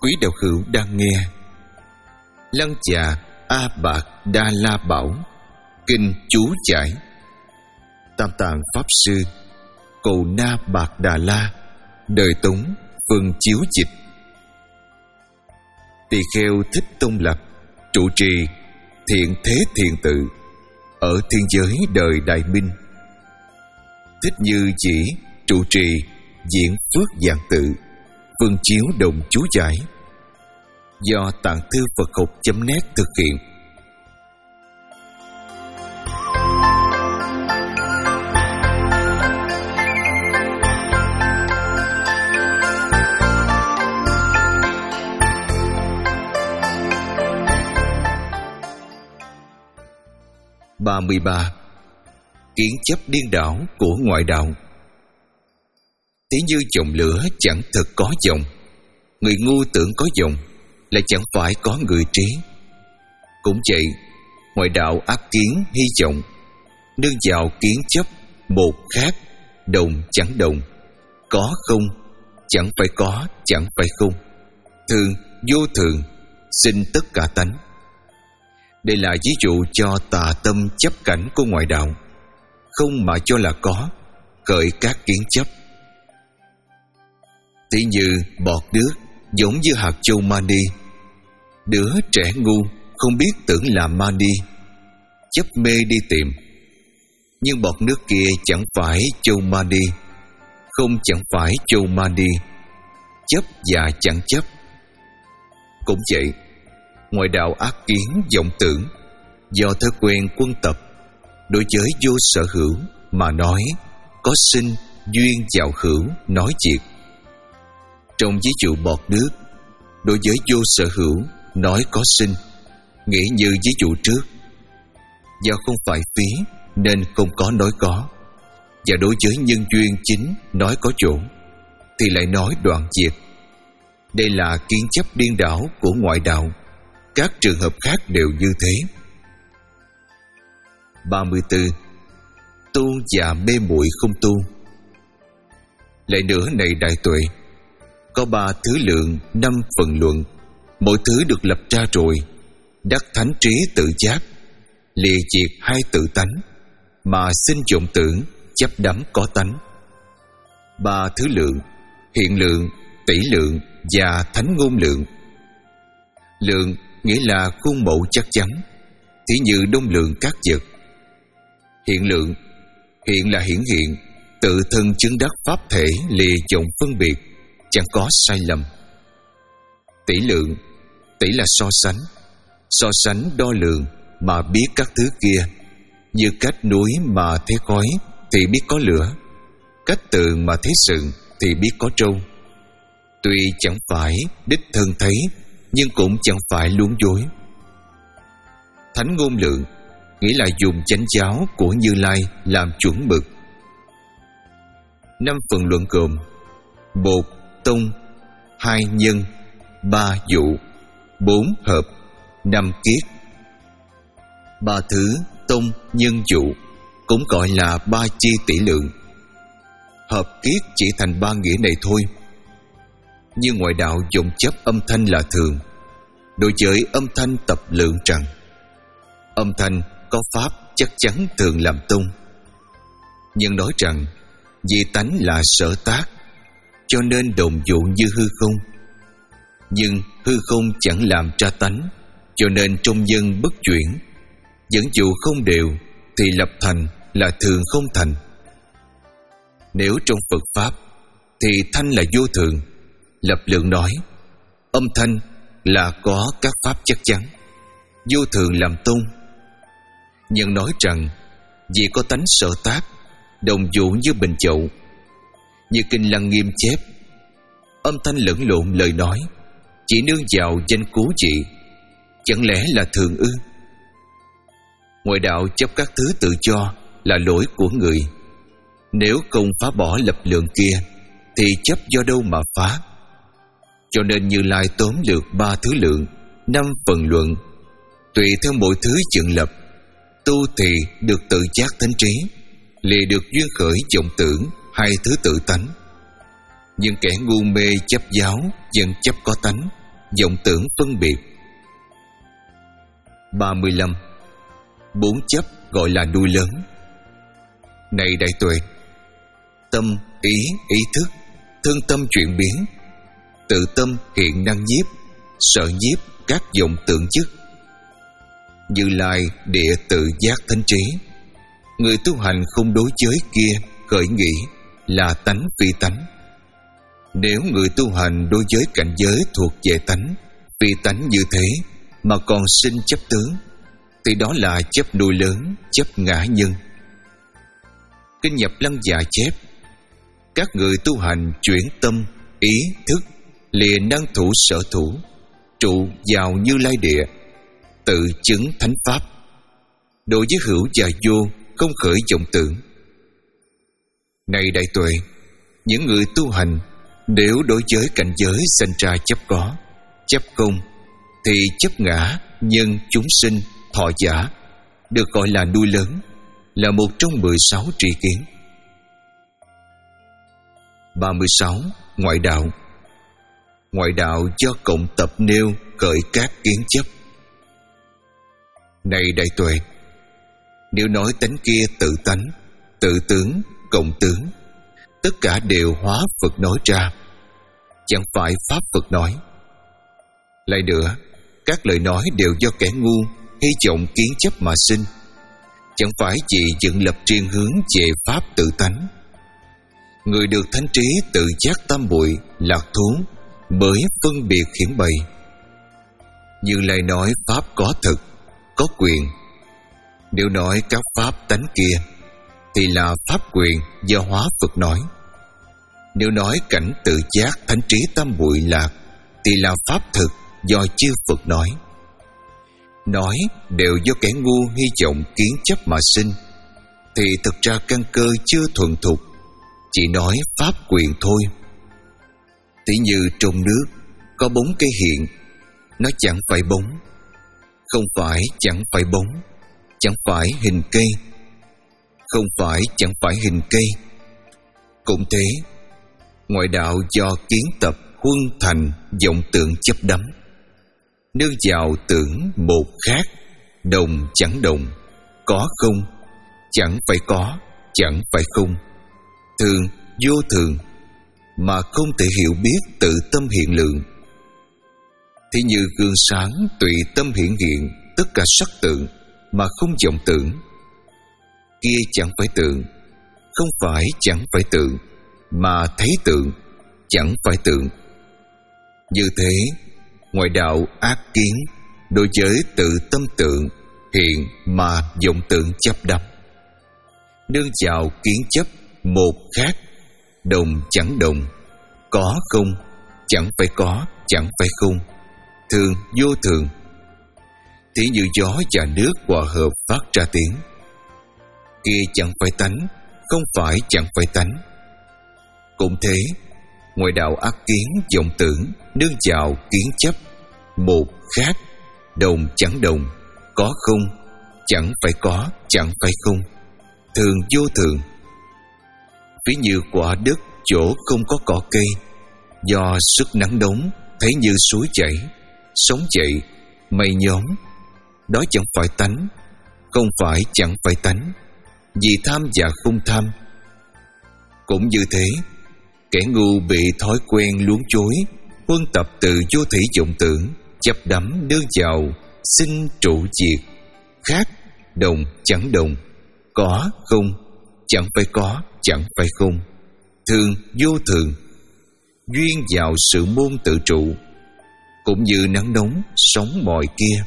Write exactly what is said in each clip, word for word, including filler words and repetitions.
Quý đạo hữu đang nghe Lăng Già A Bạc Đa La Bảo Kinh chú giải Tam Tạng Pháp Sư Cầu Na Bạc Đà La Đời Tống Phân chiếu dịch. Tỳ kheo Thích Tông Lập trụ trì Thiện Thế Thiền Tự ở thiên giới đời Đại Minh. Thích Như Chỉ trụ trì Diễn Phước Dạng Tự Phân chiếu đồng chú giải do Tạng Thư Phật Học chấm net thực hiện. ba mươi ba. Kiến chấp điên đảo của ngoại đạo. Thế như dòng lửa chẳng thực có dòng, người ngu tưởng có dòng là chẳng phải có người trí. Cũng vậy, ngoại đạo ác kiến hy vọng, nương vào kiến chấp, một khác, đồng chẳng đồng, có không, chẳng phải có, chẳng phải không, thường, vô thường, sinh tất cả tánh. Đây là ví dụ cho tà tâm chấp cảnh của ngoại đạo, không mà cho là có, khởi các kiến chấp. Tí như bọt nước giống như hạt châu mani. Đứa trẻ ngu không biết tưởng là mani, chấp mê đi tìm. Nhưng bọt nước kia chẳng phải châu mani, không chẳng phải châu mani, chấp và chẳng chấp. Cũng vậy, ngoại đạo ác kiến vọng tưởng do thói quen quân tập đối với vô sở hữu mà nói có sinh duyên vào hữu nói diệt. Trong ví dụ bọt nước, đối với vô sở hữu nói có sinh, nghĩa như ví dụ trước. Do không phải phí nên không có nói có, và đối với nhân duyên chính nói có chỗ thì lại nói đoạn diệt. Đây là kiến chấp điên đảo của ngoại đạo. Các trường hợp khác đều như thế. ba mươi tư. Tu và mê muội không tu. Lại nữa này đại tuệ, có ba thứ lượng năm phần luận, mỗi thứ được lập ra rồi, đắc thánh trí tự giác, lìa diệt hai tự tánh, mà sinh vọng tưởng chấp đắm có tánh. Ba thứ lượng, hiện lượng, tỷ lượng và thánh ngôn lượng. Lượng nghĩa là khuôn mẫu chắc chắn, thí như đông lượng các vật. Hiện lượng, hiện là hiển hiện, tự thân chứng đắc pháp thể lìa vọng phân biệt, chẳng có sai lầm. Tỷ lượng, tỷ là so sánh, so sánh đo lường mà biết các thứ kia, như cách núi mà thấy khói thì biết có lửa, cách tường mà thấy sừng thì biết có trâu. Tuy chẳng phải đích thân thấy, nhưng cũng chẳng phải luống dối. Thánh ngôn lượng nghĩa là dùng chánh giáo của Như Lai làm chuẩn mực. Năm phần luận gồm: một tông, hai nhân, ba dụ, bốn hợp, năm kiết. Ba thứ tông, nhân, dụ cũng gọi là ba chi tỷ lượng. Hợp kiết chỉ thành ba nghĩa này thôi. Như ngoại đạo dụng chấp âm thanh là thường, đối với âm thanh tập lượng rằng âm thanh có pháp chắc chắn thường làm tông. Nhưng nói rằng vì tánh là sở tác, cho nên đồng dụ như hư không. Nhưng hư không chẳng làm ra tánh, cho nên trong nhân bất chuyển. Dẫn dụ không đều thì lập thành là thường không thành. Nếu trong Phật Pháp thì thanh là vô thường, lập lượng nói âm thanh là có các pháp chắc chắn, vô thường làm tông. Nhưng nói rằng vì có tánh sở tác, đồng dụ như bình chậu. Như Kinh Lăng Nghiêm chép, âm thanh lẫn lộn lời nói, chỉ nương vào danh cố trị, chẳng lẽ là thường ư? Ngoại đạo chấp các thứ tự cho là lỗi của người. Nếu không phá bỏ lập lượng kia thì chấp do đâu mà phá? Cho nên Như Lai tóm lược ba thứ lượng, năm phần luận, tùy theo mỗi thứ dựng lập. Tu thì được tự giác thánh trí, lìa được duyên khởi vọng tưởng hai thứ tự tánh. Nhưng kẻ ngu mê chấp giáo, dân chấp có tánh, vọng tưởng phân biệt. Ba mươi lăm. Bốn chấp gọi là nuôi lớn. Này đại tuệ, tâm, ý, ý thức, thân tâm chuyển biến, tự tâm hiện năng nhiếp, sở nhiếp các vọng tưởng chức. Như Lai địa tự giác thánh trí, người tu hành không đối giới kia khởi nghĩ là tánh phi tánh. Nếu người tu hành đối với cảnh giới thuộc về tánh phi tánh như thế mà còn sinh chấp tướng, thì đó là chấp nuôi lớn, chấp ngã nhân. Kinh Nhập Lăng Già chép: các người tu hành chuyển tâm, ý, thức, lìa năng thủ sở thủ, trụ vào Như Lai địa, tự chứng thánh pháp. Đối với hữu và vô không khởi vọng tưởng. Này đại tuệ, những người tu hành nếu đối với cảnh giới sanh ra chấp có, chấp không, thì chấp ngã, nhân, chúng sinh, thọ giả được gọi là nuôi lớn, là một trong mười sáu tri kiến. Ba mươi sáu. Ngoại đạo. Ngoại đạo do cộng tập nêu khởi các kiến chấp. Này đại tuệ, nếu nói tánh kia tự tánh, tự tướng, cộng tướng, tất cả đều hóa Phật nói ra, chẳng phải pháp Phật nói. Lại nữa, các lời nói đều do kẻ ngu hy vọng kiến chấp mà sinh, chẳng phải chỉ dựng lập riêng hướng về pháp tự tánh. Người được thánh trí tự giác tam muội lạc thú mới phân biệt hiển bày. Như Lai nói pháp có thực, có quyền. Nếu nói các pháp tánh kia thì là pháp quyền do hóa Phật nói. Nếu nói cảnh tự giác thánh trí tam muội lạc thì là pháp thực do chư Phật nói. Nói đều do kẻ ngu hy vọng kiến chấp mà sinh, thì thực ra căn cơ chưa thuần thục, chỉ nói pháp quyền thôi. Tỷ như trong nước có bóng cây hiện, nó chẳng phải bóng, không phải chẳng phải bóng, chẳng phải hình cây, không phải chẳng phải hình cây. Cũng thế, ngoại đạo do kiến tập huân thành vọng tưởng chấp đắm, nương vào tưởng một khác, đồng chẳng đồng, có không, chẳng phải có, chẳng phải không, thường vô thường, mà không thể hiểu biết tự tâm hiện lượng. Thì như gương sáng tùy tâm hiện hiện tất cả sắc tượng mà không vọng tưởng. Kia chẳng phải tượng, không phải chẳng phải tượng, mà thấy tượng, chẳng phải tượng. Như thế, ngoại đạo ác kiến đối với tự tâm tượng hiện mà vọng tưởng chấp đắm, nương vào kiến chấp một khác, đồng chẳng đồng, có không, chẳng phải có, chẳng phải không, thường vô thường. Thì như gió và nước hòa hợp phát ra tiếng. Kia chẳng phải tánh, không phải chẳng phải tánh. Cũng thế, ngoại đạo ác kiến vọng tưởng nương vào kiến chấp một khác, đồng chẳng đồng, có không, chẳng phải có, chẳng phải không, thường vô thường. Ví như quả đất chỗ không có cỏ cây, do sức nắng nóng thấy như suối chảy, sóng chạy, mây nhóm. Đó chẳng phải tánh, không phải chẳng phải tánh, vì tham và không tham. Cũng như thế, kẻ ngu bị thói quen luống chối, huân tập từ vô thủy vọng tưởng, chấp đắm nương vào sinh trụ diệt, khác, đồng, chẳng đồng, có, không, chẳng phải có, chẳng phải không, thường, vô thường, duyên vào sự môn tự trụ, cũng như nắng nóng, sóng mòi kia.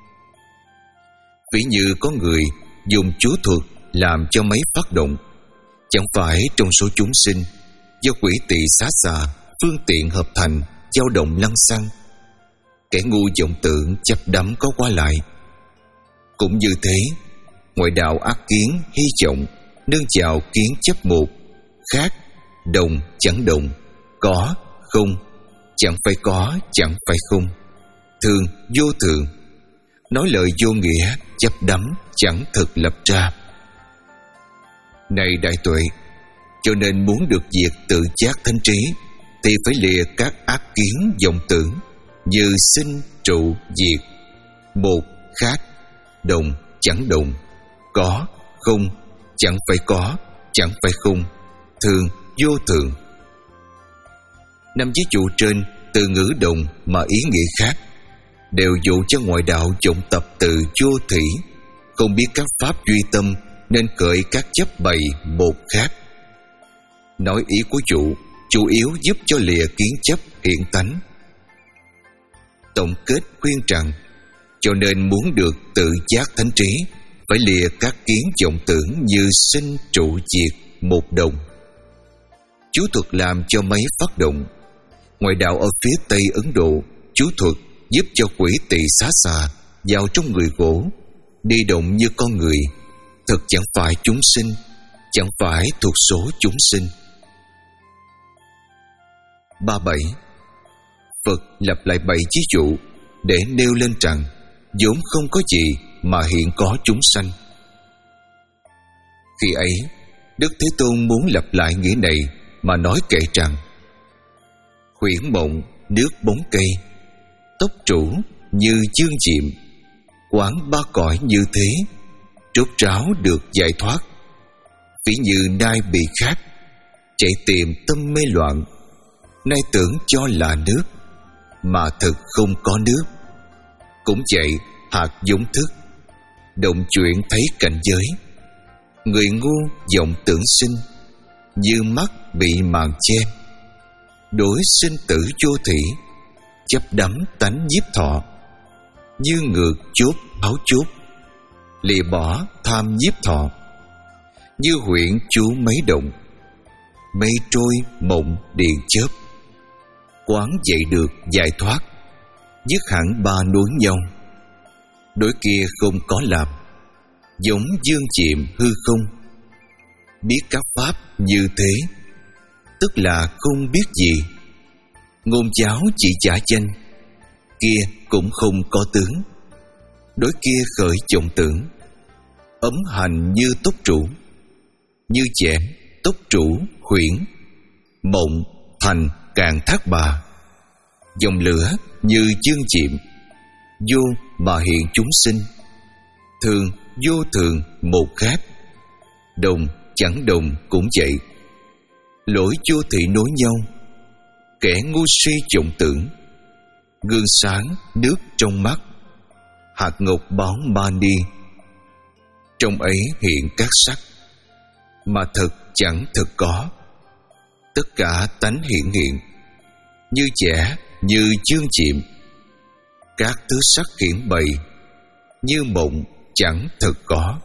Ví như có người dùng chú thuật làm cho máy phát động, chẳng phải trong số chúng sinh do quỷ tỵ xá xà phương tiện hợp thành dao động lăng xăng. Kẻ ngu vọng tưởng chấp đắm có qua lại. Cũng như thế, ngoại đạo ác kiến hy vọng nương vào kiến chấp một khác, đồng chẳng đồng, có không, chẳng phải có, chẳng phải không, thường vô thường, nói lời vô nghĩa, chấp đắm chẳng thực lập ra. Này đại tuệ, cho nên muốn được diệt tự giác thánh trí thì phải lìa các ác kiến vọng tưởng, như sinh trụ diệt, một khác, đồng chẳng đồng, có không chẳng phải có, chẳng phải không, thường vô thường. Năm ví dụ trên từ ngữ đồng mà ý nghĩa khác, đều dụ cho ngoại đạo dụng tập từ vô thủy, không biết các pháp duy tâm nên khởi các chấp bày một khác. Nói ý của dụ chủ yếu giúp cho lìa kiến chấp hiện tánh. Tổng kết khuyên rằng, cho nên muốn được tự giác thánh trí, phải lìa các kiến vọng tưởng như sinh trụ diệt một đồng. Chú thuật làm cho máy phát động. Ngoại đạo ở phía Tây Ấn Độ, chú thuật giúp cho quỷ tỳ xá xà vào trong người gỗ, đi động như con người, thực chẳng phải chúng sinh, chẳng phải thuộc số chúng sinh. ba bảy. Phật lặp lại bảy ví dụ để nêu lên rằng vốn không có gì mà hiện có chúng sanh. Khi ấy, Đức Thế Tôn muốn lặp lại nghĩa này mà nói kệ rằng: huyễn mộng nước bóng cây, tốc trụ như dương diệm, quán ba cõi như thế, rốt ráo được giải thoát. Ví như nai bị khát, chạy tìm tâm mê loạn, nay tưởng cho là nước, mà thực không có nước. Cũng vậy, hạt giống thức, động chuyện thấy cảnh giới. Người ngu vọng tưởng sinh, như mắt bị màn che. Đối sinh tử vô thủy, chấp đắm tánh nhiếp thọ. Như ngược chốt áo chốt, lìa bỏ tham nhiếp thọ. Như huyễn chú mấy động, mây trôi mộng điện chớp. Quán dậy được giải thoát, dứt hẳn ba nối nhau. Đối kia không có làm, giống dương chiệm hư không. Biết các pháp như thế, tức là không biết gì. Ngôn giáo chỉ giả danh, kia cũng không có tướng. Đối kia khởi vọng tưởng, ấm hành như tốc trụ. Như chẻm tốc trụ huyễn, mộng thành càng thác bà. Dòng lửa như dương chiệm, vô mà hiện chúng sinh. Thường vô thường một khác, đồng chẳng đồng cũng vậy. Lỗi vô thị nối nhau, kẻ ngu suy vọng tưởng. Gương sáng nước trong mắt, hạt ngọc báo mani. Trong ấy hiện các sắc, mà thực chẳng thực có. Tất cả tánh hiện hiện, như trẻ như chương chiệm. Các thứ sắc hiển bày, như mộng chẳng thực có.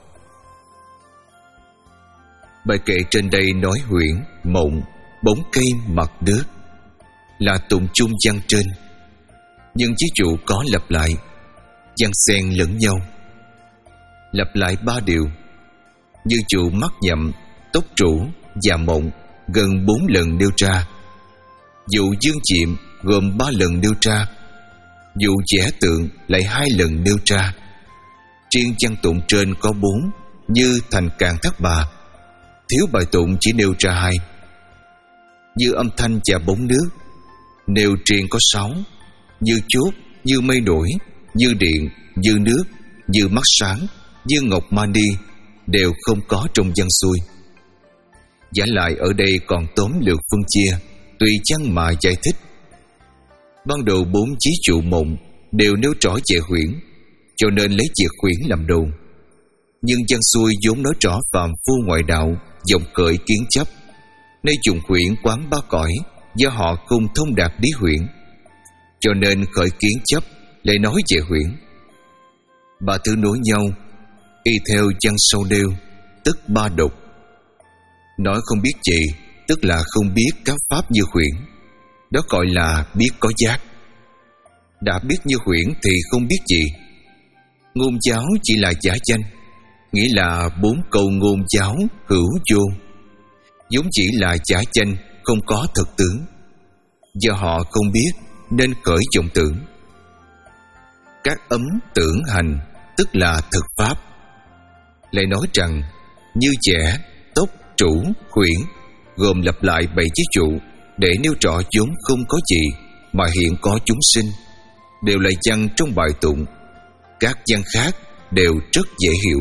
Bài kệ trên đây nói huyễn, mộng, bóng cây mặt nước là tụng chung văn trên, nhưng ví dụ có lặp lại, văn xen lẫn nhau. Lặp lại ba điều, như dụ mắt nhậm, tốc trụ và mộng gần bốn lần nêu ra. Dụ dương chiệm gồm ba lần nêu ra. Dụ vẽ tượng lại hai lần nêu ra. Riêng văn tụng trên có bốn, như thành Càn Thác Bà. Thiếu bài tụng chỉ nêu ra hai. Như âm thanh và bóng nước nêu riêng có sáu. Như chốt, như mây nổi, như điện, như nước, như mắt sáng, như ngọc mani đều không có trong văn xuôi. Giả lại ở đây còn tóm lược phân chia, tùy chăng mà giải thích. Ban đầu bốn ví dụ mộng đều nêu rõ về huyễn, cho nên lấy việc huyễn làm đầu. Nhưng văn xuôi vốn nói rõ phàm phu ngoại đạo vọng khởi kiến chấp, nay dùng huyễn quán ba cõi, do họ không thông đạt lý huyễn, cho nên khởi kiến chấp lại nói về huyễn. Ba thứ nối nhau, y theo văn sâu nêu, tức ba độc. Nói không biết gì, tức là không biết các pháp như huyễn, đó gọi là biết có giác. Đã biết như huyễn thì không biết gì. Ngôn giáo chỉ là giả danh, nghĩa là bốn câu ngôn giáo hữu vô, vốn chỉ là giả danh, không có thực tướng. Do họ không biết nên khởi vọng tưởng. Các ấm tưởng hành, tức là thực pháp. Lại nói rằng như trẻ, tốc, trụ, huyễn gồm lặp lại bảy ví dụ để nêu rõ vốn không có gì mà hiện có chúng sinh, đều là văn trong bài tụng, các văn khác đều rất dễ hiểu.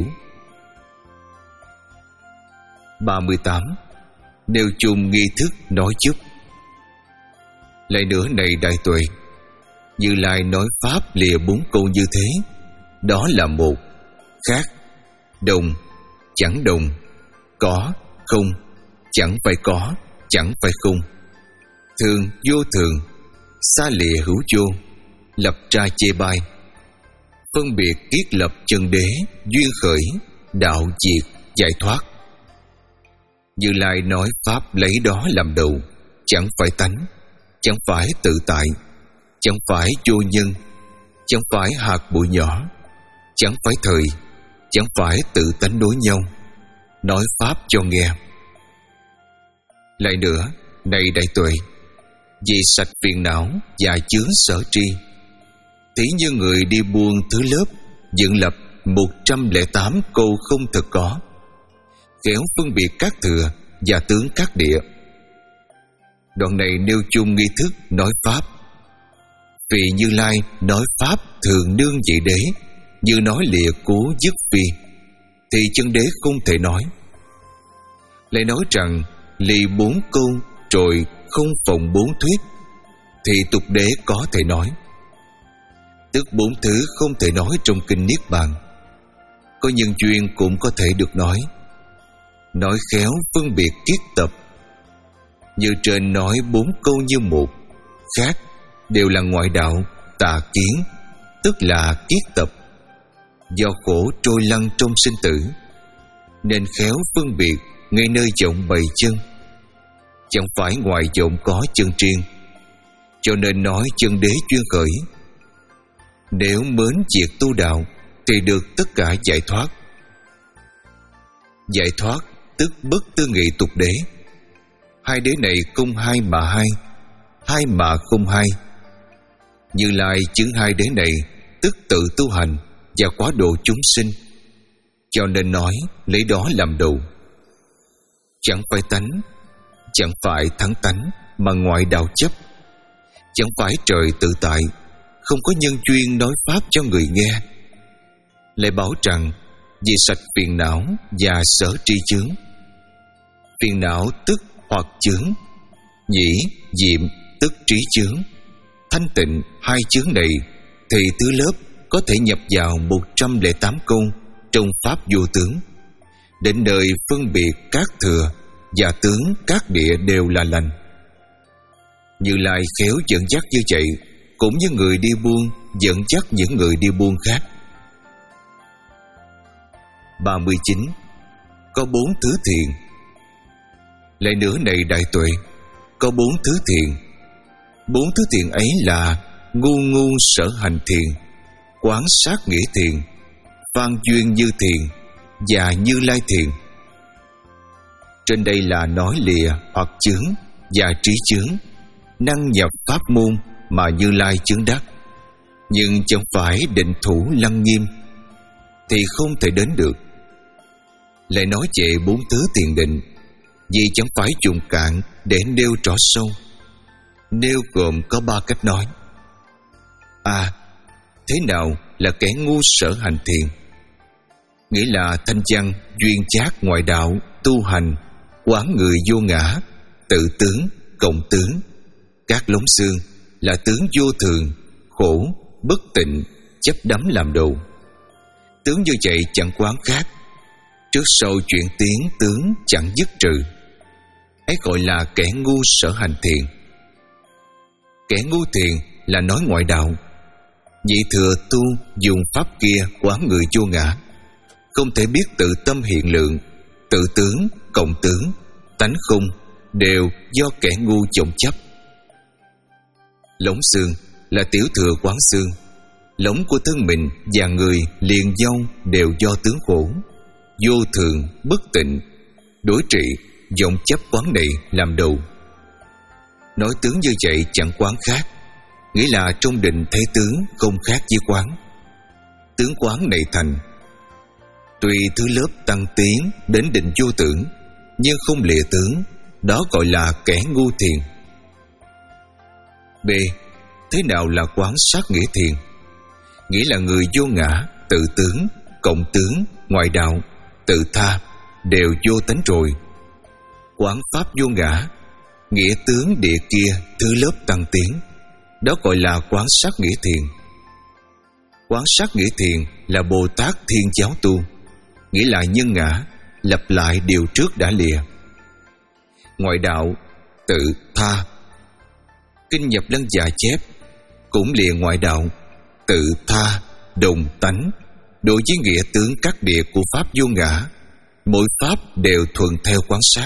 ba mươi tám. Đều chung nghi thức nói chúc. Lại nữa này đại tuệ, Như Lai nói pháp lìa bốn câu như thế, đó là một, khác, đồng, chẳng đồng, có, không, chẳng phải có, chẳng phải không, thường, vô thường, xa lìa hữu vô, lập ra chê bai, phân biệt kiết lập chân đế, duyên khởi, đạo diệt, giải thoát. Như Lai nói pháp lấy đó làm đầu, chẳng phải tánh, chẳng phải tự tại, chẳng phải vô nhân, chẳng phải hạt bụi nhỏ, chẳng phải thời, chẳng phải tự tánh đối nhau, nói pháp cho nghe. Lại nữa, này đại tuệ, vì sạch phiền não và chướng sở tri, thí như người đi buôn thứ lớp dựng lập một trăm lẻ tám câu không thực có, khéo phân biệt các thừa và tướng các địa. Đoạn này nêu chung nghi thức nói pháp. Vì Như Lai nói pháp thường nương vị đế, như nói lìa cố dứt phi, thì chân đế không thể nói. Lại nói rằng lì bốn câu rồi không phòng bốn thuyết, thì tục đế có thể nói. Tức bốn thứ không thể nói trong kinh Niết Bàn, có nhân duyên cũng có thể được nói. Nói khéo phân biệt kiết tập, như trên nói bốn câu như một, khác đều là ngoại đạo, tà kiến, tức là kiết tập. Do khổ trôi lăn trong sinh tử, nên khéo phân biệt ngay nơi vọng bày chân, chẳng phải ngoài vọng có chân riêng, cho nên nói chân đế chuyên khởi. Nếu mến việc tu đạo thì được tất cả giải thoát. Giải thoát tức bất tư nghị tục đế. Hai đế này không hai mà hai, hai mà không hai. Như Lai chứng hai đế này tức tự tu hành và quá độ chúng sinh, cho nên nói lấy đó làm đầu. Chẳng phải tánh, chẳng phải thắng tánh, mà ngoại đạo chấp. Chẳng phải trời tự tại, không có nhân duyên nói pháp cho người nghe. Lại bảo rằng vì sạch phiền não và sở tri chướng. Phiền não tức hoặc chướng, nhĩ, diệm tức trí chướng. Thanh tịnh hai chướng này thì thứ lớp có thể nhập vào một trăm lẻ tám câu trong pháp vô tướng, đến nơi phân biệt các thừa và tướng các địa đều là lành. Như Lai khéo dẫn dắt như vậy, cũng như người đi buôn dẫn dắt những người đi buôn khác. ba mươi chín. Có bốn thứ thiện. Lại nữa này đại tuệ, có bốn thứ thiện. Bốn thứ thiện ấy là ngu ngu sở hành thiện, quán sát nghĩa thiện, phan duyên như thiện và Như Lai thiện. Trên đây là nói lìa hoặc chướng và trí chướng, năng nhập pháp môn mà Như Lai chứng đắc, nhưng chẳng phải định thủ lăng nghiêm thì không thể đến được. Lại nói về bốn thứ thiền định, vì chẳng phải dùng cạn để nêu rõ sâu. Nêu gồm có ba cách nói. A. Thế nào là kẻ ngu sở hành thiền? Nghĩa là thanh văn, duyên chát ngoại đạo, tu hành, quán người vô ngã, tự tướng, cộng tướng, các lống xương là tướng vô thường, khổ, bất tịnh, chấp đắm làm đồ. Tướng như vậy chẳng quán khác, trước sau chuyển tiến tướng chẳng dứt trừ, ấy gọi là kẻ ngu sở hành thiền. Kẻ ngu thiền là nói ngoại đạo, nhị thừa tu dùng pháp kia quán người vô ngã, không thể biết tự tâm hiện lượng, tự tướng, cộng tướng, tánh không đều do kẻ ngu vọng chấp. Lống xương là tiểu thừa quán xương, lống của thân mình và người liền nhau đều do tướng khổ, vô thường, bất tịnh, đối trị, vọng chấp quán này làm đầu. Nói tướng như vậy chẳng quán khác, nghĩa là trong định thấy tướng không khác với quán. Tướng quán này thành, tuy thứ lớp tăng tiến đến định vô tưởng, nhưng không lìa tướng, đó gọi là kẻ ngu thiền. B. thế nào là quán sát nghĩa thiền? Nghĩa là người vô ngã, tự tướng, cộng tướng, ngoại đạo, tự tha đều vô tánh rồi. Quán pháp vô ngã, nghĩa tướng địa kia thứ lớp tăng tiến, đó gọi là quán sát nghĩa thiền. Quán sát nghĩa thiền là Bồ Tát Thiên giáo tu, nghĩa là nhân ngã, lặp lại điều trước đã lìa. Ngoại đạo, tự tha. Kinh Nhập Lân Già chép cũng lìa ngoại đạo, tự tha, đồng tánh. Đối với nghĩa tướng các địa của pháp vô ngã, mỗi pháp đều thuận theo quán sát.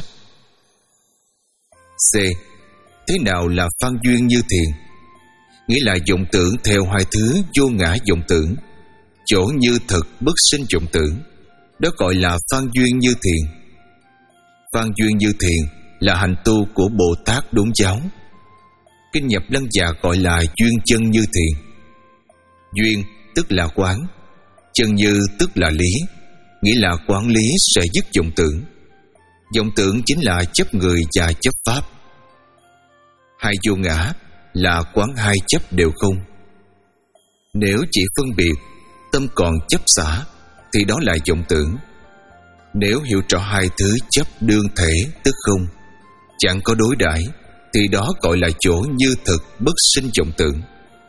C. Thế nào là phan duyên như thiền? Nghĩa là vọng tưởng theo hai thứ vô ngã vọng tưởng, chỗ như thực bất sinh vọng tưởng, đó gọi là phan duyên như thiền. Phan duyên như thiền là hành tu của Bồ Tát đúng giáo. Kinh Nhập Lân Già gọi là duyên chân như thiền. Duyên tức là quán, chân như tức là lý, nghĩa là quán lý sẽ dứt vọng tưởng. Vọng tưởng chính là chấp người và chấp pháp. Hai vô ngã là quán hai chấp đều không. Nếu chỉ phân biệt, tâm còn chấp xả, thì đó là vọng tưởng. Nếu hiểu rõ hai thứ chấp đương thể tức không, chẳng có đối đãi, thì đó gọi là chỗ như thực bất sinh vọng tưởng.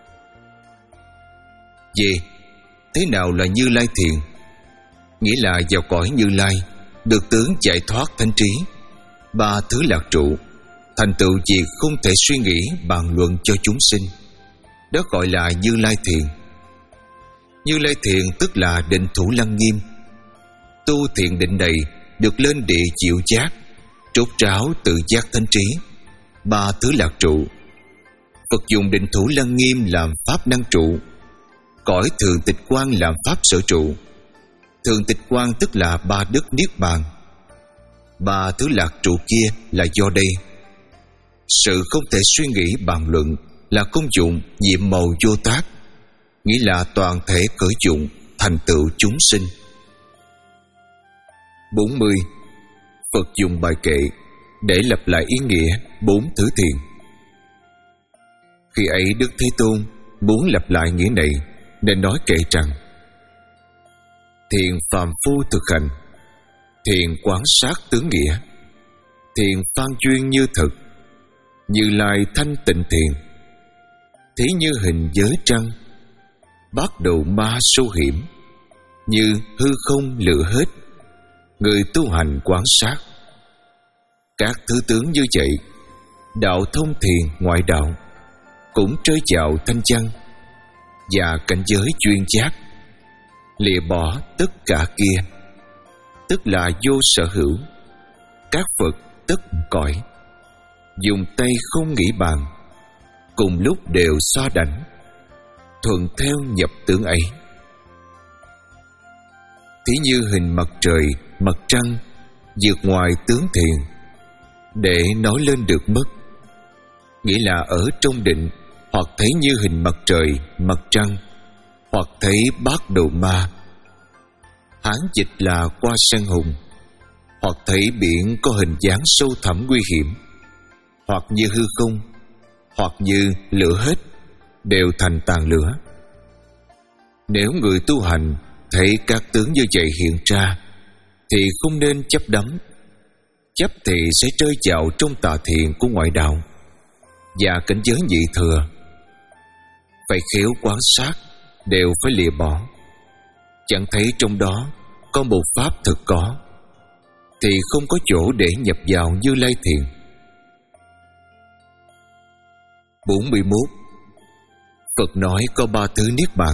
D. Thế nào là Như Lai thiền? Nghĩa là vào cõi Như Lai, được tướng giải thoát thánh trí, ba thứ lạc trụ, thành tựu việc không thể suy nghĩ bàn luận cho chúng sinh, đó gọi là Như Lai thiền. Như Lai thiền tức là định thủ lăng nghiêm. Tu thiền định này được lên địa diệu giác, trốt ráo tự giác thánh trí, ba thứ lạc trụ. Phật dùng định thủ lăng nghiêm làm pháp năng trụ, cõi thường tịch quang làm pháp sở trụ. Thường tịch quang tức là ba đức niết bàn. Ba thứ lạc trụ kia là do đây. Sự không thể suy nghĩ bàn luận là công dụng nhiệm màu vô tác, nghĩa là toàn thể khởi dụng thành tựu chúng sinh. bốn mươi. Phật dùng bài kệ để lặp lại ý nghĩa bốn thứ thiền. Khi ấy Đức Thế Tôn muốn lặp lại nghĩa này nên nói kệ rằng: thiền phàm phu thực hành, thiền quán sát tướng nghĩa, thiền phan duyên như thực, Như Lai thanh tịnh thiền. Thí như hình giới trăng, bát đầu ma sâu hiểm, như hư không lựa hết, người tu hành quán sát. Các thứ tướng như vậy, đạo thông thiền ngoại đạo, cũng trơi vào thanh văn và cảnh giới chuyên giác, lìa bỏ tất cả kia, tức là vô sở hữu. Các Phật tất cõi, dùng tay không nghĩ bàn, cùng lúc đều xoa đảnh, thuận theo nhập tướng ấy. Thí như hình mặt trời, mặt trăng, vượt ngoài tướng thiền, để nói lên được mất. Nghĩa là ở trong định, hoặc thấy như hình mặt trời, mặt trăng, hoặc thấy bát đầu ma. Hán dịch là qua san hùng, hoặc thấy biển có hình dáng sâu thẳm nguy hiểm, hoặc như hư không, hoặc như lửa hết, đều thành tàn lửa. Nếu người tu hành thấy các tướng như vậy hiện ra, thì không nên chấp đắm. Chấp thì sẽ rơi vào trong tà thiền của ngoại đạo và cảnh giới nhị thừa. Phải khéo quán sát, đều phải lìa bỏ. Chẳng thấy trong đó có một pháp thực có, thì không có chỗ để nhập vào Như Lai thiền. bốn mươi mốt. Phật nói có ba thứ niết bàn.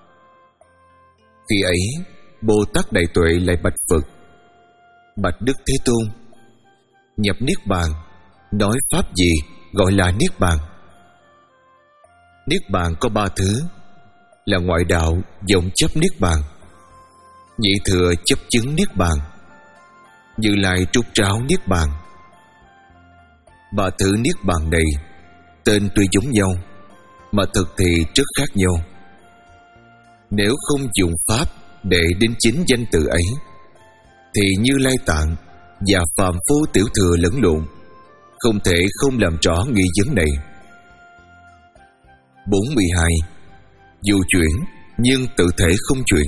Khi ấy Bồ Tát Đại Tuệ lại bạch Phật: bạch Đức Thế Tôn, nhập niết bàn, nói pháp gì gọi là niết bàn? Niết bàn có ba thứ, là ngoại đạo vọng chấp niết bàn, nhị thừa chấp chứng niết bàn, Như Lai trút tráo niết bàn. Ba thứ niết bàn này tên tuy giống nhau, mà thực thì rất khác nhau. Nếu không dùng pháp để đính chính danh từ ấy, thì Như Lai Tạng và phàm phu tiểu thừa lẫn lộn, không thể không làm rõ nghi vấn này. bốn mươi hai. Dù chuyển nhưng tự thể không chuyển.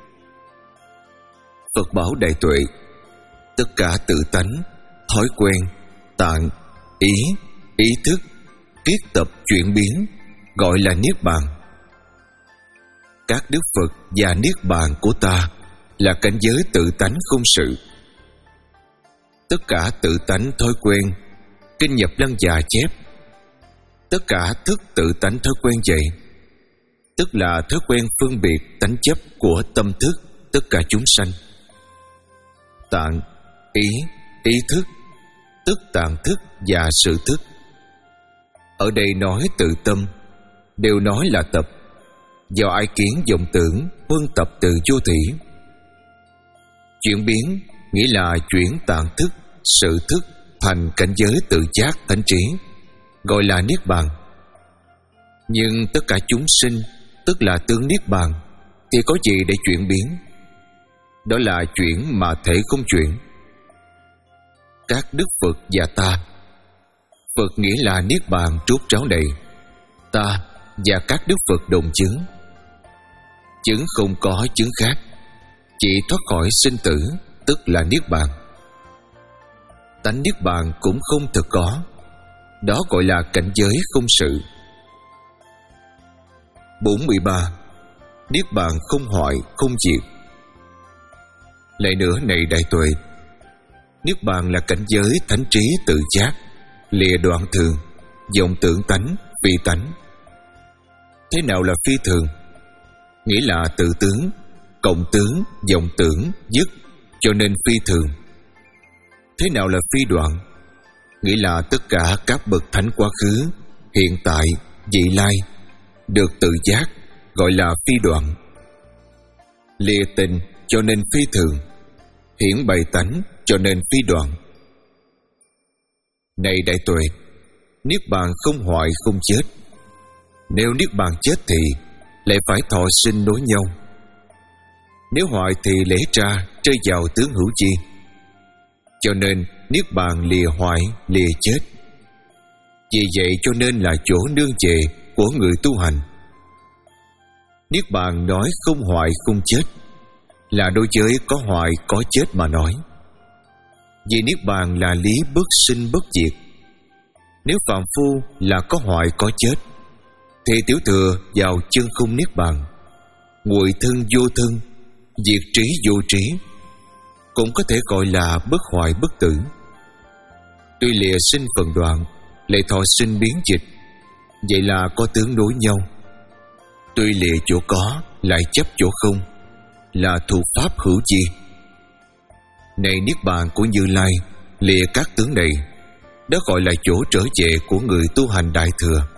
Phật bảo đại tuệ: tất cả tự tánh, thói quen, tạng, ý, ý thức, kiết tập chuyển biến gọi là niết bàn. Các đức Phật và niết bàn của ta là cảnh giới tự tánh không sự. Tất cả tự tánh thói quen, kinh Nhập Lăng Già chép, tất cả thức tự tánh thói quen vậy, tức là thói quen phân biệt tánh chấp của tâm thức tất cả chúng sanh. Tạng, ý, ý thức, tức tạng thức và sự thức. Ở đây nói tự tâm, đều nói là tập, do ái kiến vọng tưởng huân tập từ vô thỉ. Chuyển biến nghĩa là chuyển tạng thức, sự thức thành cảnh giới tự giác thánh trí, gọi là niết bàn. Nhưng tất cả chúng sinh, tức là tướng niết bàn, thì có gì để chuyển biến? Đó là chuyển mà thể không chuyển. Các đức Phật và ta, Phật nghĩa là niết bàn trút ráo này, ta và các đức Phật đồng chứng. Chứng không có chứng khác, chỉ thoát khỏi sinh tử, tức là niết bàn. Tánh niết bàn cũng không thực có, đó gọi là cảnh giới không sự. bốn mươi ba. Niết bàn không hoại, không diệt. Lại nữa này đại tuệ, niết bàn là cảnh giới thánh trí tự giác, lìa đoạn thường, vọng tưởng tánh, phi tánh. Thế nào là phi thường? Nghĩa là tự tướng, cộng tướng, vọng tưởng, dứt, cho nên phi thường. Thế nào là phi đoạn? Nghĩa là tất cả các bậc thánh quá khứ, hiện tại, vị lai được tự giác, gọi là phi đoạn. Lìa tình cho nên phi thường, hiển bày tánh cho nên phi đoạn. Này đại tuệ, niết bàn không hoại không chết. Nếu niết bàn chết thì lại phải thọ sinh nối nhau. Nếu hoại thì lẽ ra rơi vào tướng hữu chi. Cho nên niết bàn lìa hoại, lìa chết. Vì vậy cho nên là chỗ nương về của người tu hành. Niết bàn nói không hoại không chết, là đối với có hoại có chết mà nói. Vì niết bàn là lý bất sinh bất diệt. Nếu phàm phu là có hoại có chết, thì tiểu thừa vào chân không niết bàn, nguội thân vô thân, diệt trí vô trí, cũng có thể gọi là bất hoại bất tử. Tuy lìa sinh phần đoạn, lại thọ sinh biến dịch, vậy là có tướng nối nhau. Tuy lìa chỗ có, lại chấp chỗ không, là thuộc pháp hữu chi. Này niết bàn của Như Lai lìa các tướng này, đó gọi là chỗ trở về của người tu hành đại thừa.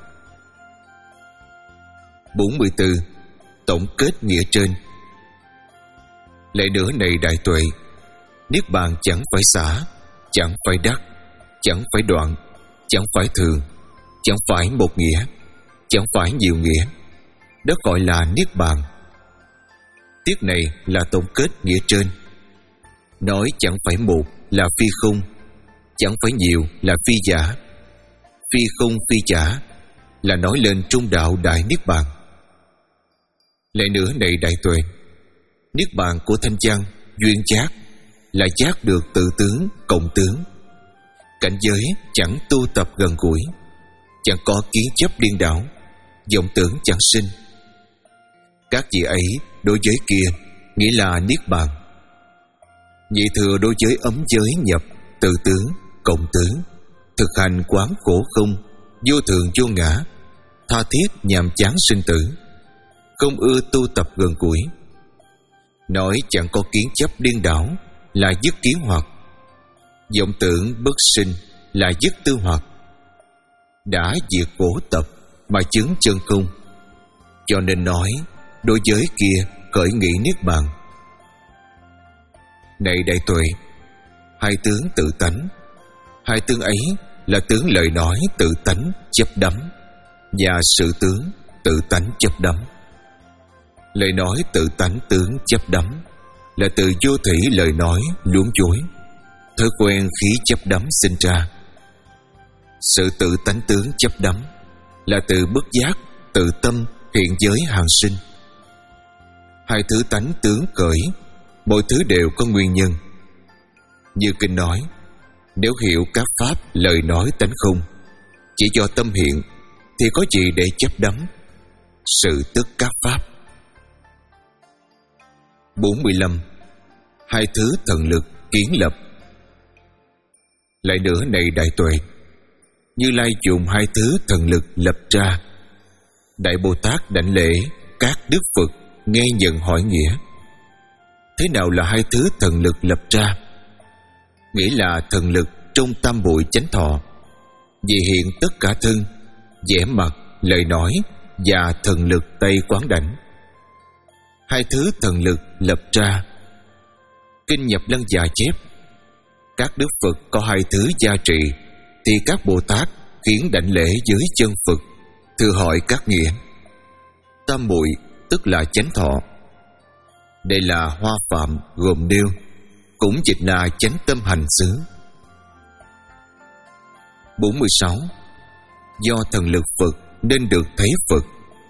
bốn mươi tư. Tổng kết nghĩa trên. Lại nữa này đại tuệ, niết bàn chẳng phải xả, chẳng phải đắc, chẳng phải đoạn, chẳng phải thường, chẳng phải một nghĩa, chẳng phải nhiều nghĩa, đó gọi là niết bàn. Tiết này là tổng kết nghĩa trên. Nói chẳng phải một là phi không, chẳng phải nhiều là phi giả. Phi không phi giả là nói lên trung đạo đại niết bàn. Lại nữa này đại tuệ, niết bàn của thanh văn duyên giác là giác được tự tướng, cộng tướng. Cảnh giới chẳng tu tập gần gũi, chẳng có kiến chấp điên đảo, vọng tưởng chẳng sinh. Các vị ấy đối với kia nghĩa là niết bàn. Nhị thừa đối với ấm giới nhập, tự tướng, cộng tướng, thực hành quán khổ không, vô thường vô ngã, tha thiết nhàm chán sinh tử, không ưa tu tập gần gũi. Nói chẳng có kiến chấp điên đảo là dứt kiến hoặc, vọng tưởng bất sinh là dứt tư hoặc. Đã diệt khổ tập mà chứng chân không, cho nên nói đối với kia khởi nghĩ niết bàn. Này đại tuệ, hai tướng tự tánh, hai tướng ấy là tướng lời nói tự tánh chấp đắm và sự tướng tự tánh chấp đắm. Lời nói tự tánh tướng chấp đắm là từ vô thủy lời nói luống dối, thói quen khí chấp đắm sinh ra. Sự tự tánh tướng chấp đắm là từ bất giác, tự tự tâm hiện giới hàng sinh. Hai thứ tánh tướng khởi, mọi thứ đều có nguyên nhân. Như kinh nói, nếu hiểu các pháp lời nói tánh không, chỉ do tâm hiện, thì có gì để chấp đắm? Sự tức các pháp. bốn mươi lăm. Hai thứ thần lực kiến lập. Lại nữa này đại tuệ, Như Lai dùng hai thứ thần lực lập ra. Đại Bồ Tát đảnh lễ các đức Phật, nghe nhận hỏi nghĩa. Thế nào là hai thứ thần lực lập ra? Nghĩa là thần lực trong tam bụi chánh thọ, vì hiện tất cả thân, vẻ mặt, lời nói và thần lực Tây Quán Đảnh. Hai thứ thần lực lập ra. Kinh Nhập Lăng Già chép, các đức Phật có hai thứ gia trị, thì các Bồ Tát khiến đảnh lễ dưới chân Phật, thưa hỏi các nghĩa. Tam bụi tức là chánh thọ. Đây là hoa phạm gồm nêu, cũng dịch là chánh tâm hành xứ. bốn mươi sáu. Do thần lực Phật nên được thấy Phật.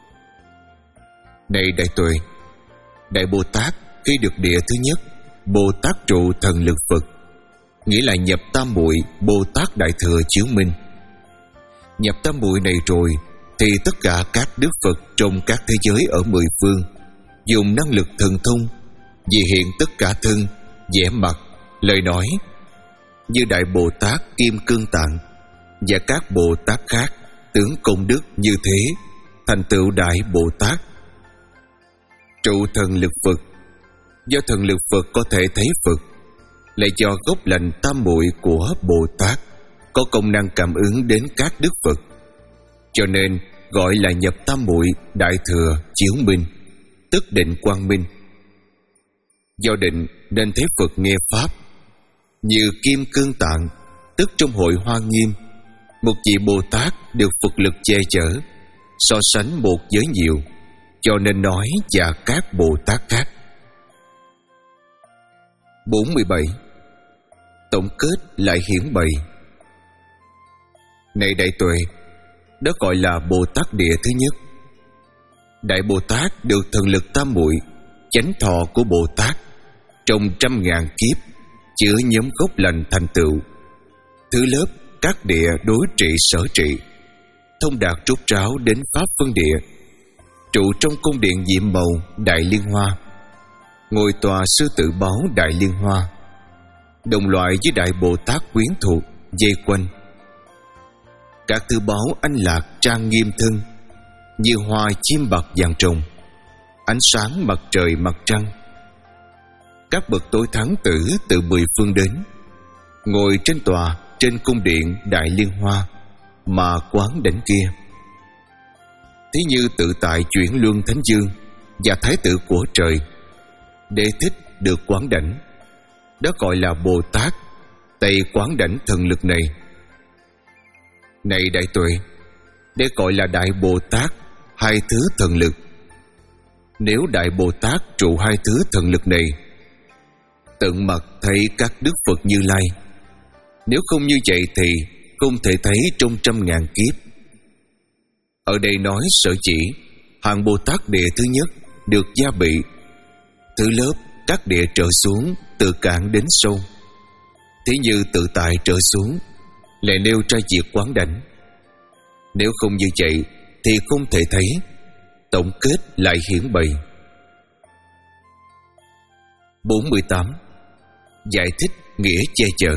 Này đại tuệ, Đại Bồ Tát khi được địa thứ nhất, Bồ Tát trụ thần lực Phật, nghĩa là nhập tam muội Bồ Tát Đại Thừa chiếu minh. Nhập tam muội này rồi, thì tất cả các đức Phật trong các thế giới ở mười phương dùng năng lực thần thông, vì hiện tất cả thân, vẻ mặt, lời nói, như Đại Bồ Tát Kim Cương Tạng và các Bồ Tát khác tướng công đức như thế, thành tựu Đại Bồ Tát. Trụ thần lực Phật. Do thần lực Phật có thể thấy Phật, lại do gốc lành tam muội của Bồ Tát có công năng cảm ứng đến các đức Phật, cho nên gọi là nhập tam muội Đại Thừa chiếu minh, tức định quang minh. Do định nên thấy Phật nghe pháp. Như Kim Cương Tạng, tức trong hội Hoa Nghiêm, một vị Bồ Tát được Phật lực che chở, so sánh một với nhiều, cho nên nói và các Bồ Tát khác. bốn mươi bảy. Tổng kết lại hiển bày. Này đại tuệ, đó gọi là Bồ Tát địa thứ nhất. Đại Bồ Tát được thần lực tam muội chánh thọ của Bồ Tát trong trăm ngàn kiếp chứa nhóm gốc lành thành tựu. Thứ lớp các địa đối trị sở trị, thông đạt rút ráo đến pháp phân địa, trụ trong cung điện diệm màu Đại Liên Hoa, ngồi tòa sư tử báo Đại Liên Hoa, đồng loại với Đại Bồ Tát quyến thuộc dây quanh. Các thư báo anh lạc trang nghiêm thân, như hoa chim bạc vàng trồng, ánh sáng mặt trời mặt trăng. Các bậc tối thắng tử từ mười phương đến, ngồi trên tòa trên cung điện Đại Liên Hoa mà quán đảnh kia. Thí như tự tại chuyển luân thánh dương và thái tử của trời, để thích được quán đảnh, đó gọi là Bồ Tát Tây quán đảnh thần lực này. Này đại tuệ, đây gọi là Đại Bồ Tát hai thứ thần lực. Nếu Đại Bồ Tát trụ hai thứ thần lực này, tận mặt thấy các đức Phật Như Lai. Nếu không như vậy thì không thể thấy trong trăm ngàn kiếp. Ở đây nói sở chỉ hàng Bồ Tát địa thứ nhất được gia bị. Thứ lớp các địa trở xuống từ cạn đến sâu. Thế như tự tại trở xuống lại nêu ra việc quán đảnh. Nếu không như vậy thì không thể thấy. Tổng kết lại hiển bày. bốn mươi tám. Giải thích nghĩa che chở.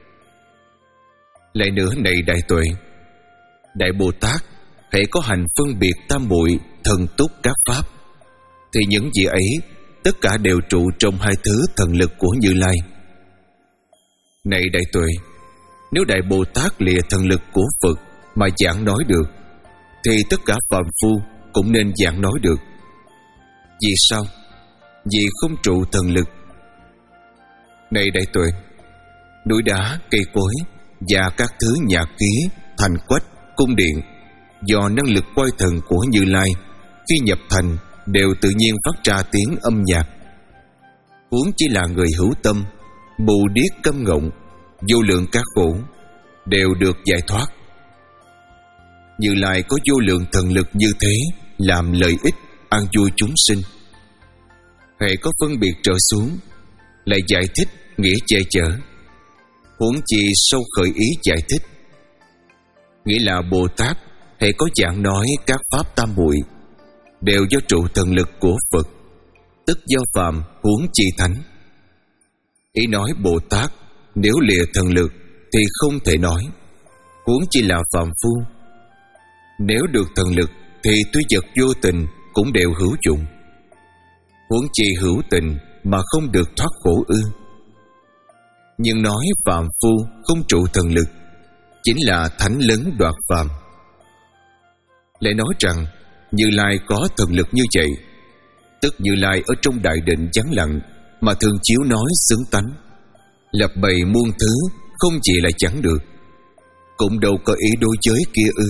Lại nữa này đại tuệ, Đại Bồ Tát hễ có hành phân biệt tam muội thần túc các pháp, thì những gì ấy tất cả đều trụ trong hai thứ thần lực của Như Lai. Này đại tuệ, nếu Đại Bồ Tát lìa thần lực của Phật mà giảng nói được, thì tất cả phàm phu cũng nên giảng nói được. Vì sao? Vì không trụ thần lực. Này đại tuệ, núi đá, cây cối và các thứ nhạc khí, thành quách, cung điện, do năng lực quay thần của Như Lai, khi nhập thành đều tự nhiên phát ra tiếng âm nhạc. Huống chỉ là người hữu tâm, mù điếc câm ngọng, vô lượng các khổ đều được giải thoát. Như Lai có vô lượng thần lực như thế, làm lợi ích, an vui chúng sinh. Hễ có phân biệt trở xuống, lại giải thích nghĩa che chở, huống chi sâu khởi ý giải thích. Nghĩa là Bồ Tát hễ có giảng nói các pháp tam muội đều do trụ thần lực của Phật, tức do phàm huống chi thánh. Ý nói Bồ Tát nếu lìa thần lực thì không thể nói, huống chi là phàm phu. Nếu được thần lực thì tuy vật vô tình cũng đều hữu dụng, huống chi hữu tình mà không được thoát khổ ư? Nhưng nói phàm phu không trụ thần lực chính là thánh lớn đoạt phàm. Lại nói rằng Như Lai có thần lực như vậy, tức Như Lai ở trong đại định vắng lặng mà thường chiếu nói xứng tánh, lập bày muôn thứ, không chỉ là chẳng được, cũng đâu có ý đối giới kia ư?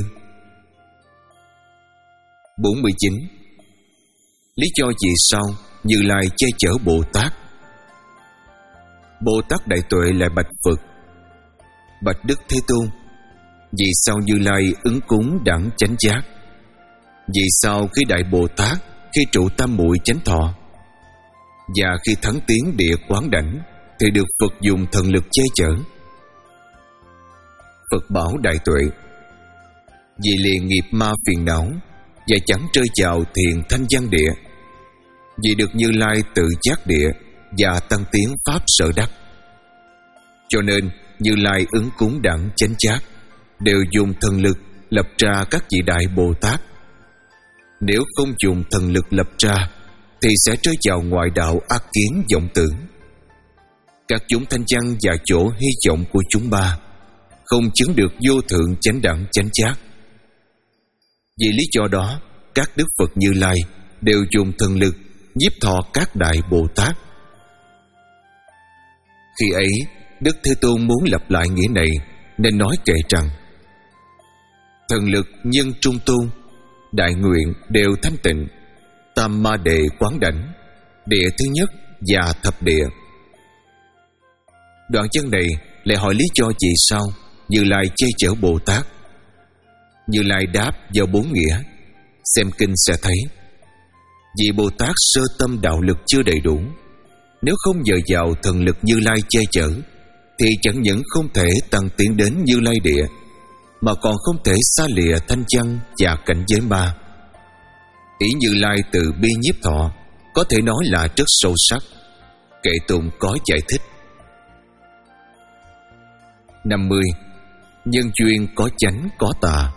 bốn mươi chín. Lý do vì sao Như Lai che chở Bồ Tát? Bồ Tát Đại Tuệ lại bạch Phật: Bạch Đức Thế Tôn, vì sao Như Lai ứng cúng đẳng chánh giác? Vì sao khi Đại Bồ Tát, khi trụ tam muội chánh thọ, và khi thắng tiến địa quán đảnh, thì được Phật dùng thần lực che chở? Phật bảo Đại Tuệ: Vì liền nghiệp ma phiền não, và chẳng rơi vào thiền thanh văn địa, vì được Như Lai tự giác địa và tăng tiến pháp sở đắc, cho nên Như Lai ứng cúng đẳng chánh giác đều dùng thần lực lập ra các vị Đại Bồ Tát. Nếu không dùng thần lực lập ra thì sẽ rơi vào ngoại đạo ác kiến vọng tưởng. Các chúng thanh văn và chỗ hy vọng của chúng ba không chứng được vô thượng chánh đẳng chánh giác. Vì lý do đó, các Đức Phật Như Lai đều dùng thần lực nhiếp thọ các Đại Bồ Tát. Khi ấy, Đức Thế Tôn muốn lặp lại nghĩa này, nên nói kệ rằng: Thần lực nhân trung tôn, đại nguyện đều thanh tịnh, tam ma đề quán đảnh, địa thứ nhất và thập địa. Đoạn chân này lại hỏi lý do vì sao Như Lai che chở Bồ Tát. Như Lai đáp vào bốn nghĩa. Xem kinh sẽ thấy, vì Bồ Tát sơ tâm đạo lực chưa đầy đủ, nếu không dời vào thần lực Như Lai che chở, thì chẳng những không thể tăng tiến đến Như Lai địa, mà còn không thể xa lìa thanh văn và cảnh giới ma. Ý Như Lai từ bi nhiếp thọ có thể nói là rất sâu sắc. Kệ tụng có giải thích. năm mươi. Nhân duyên có chánh có tà.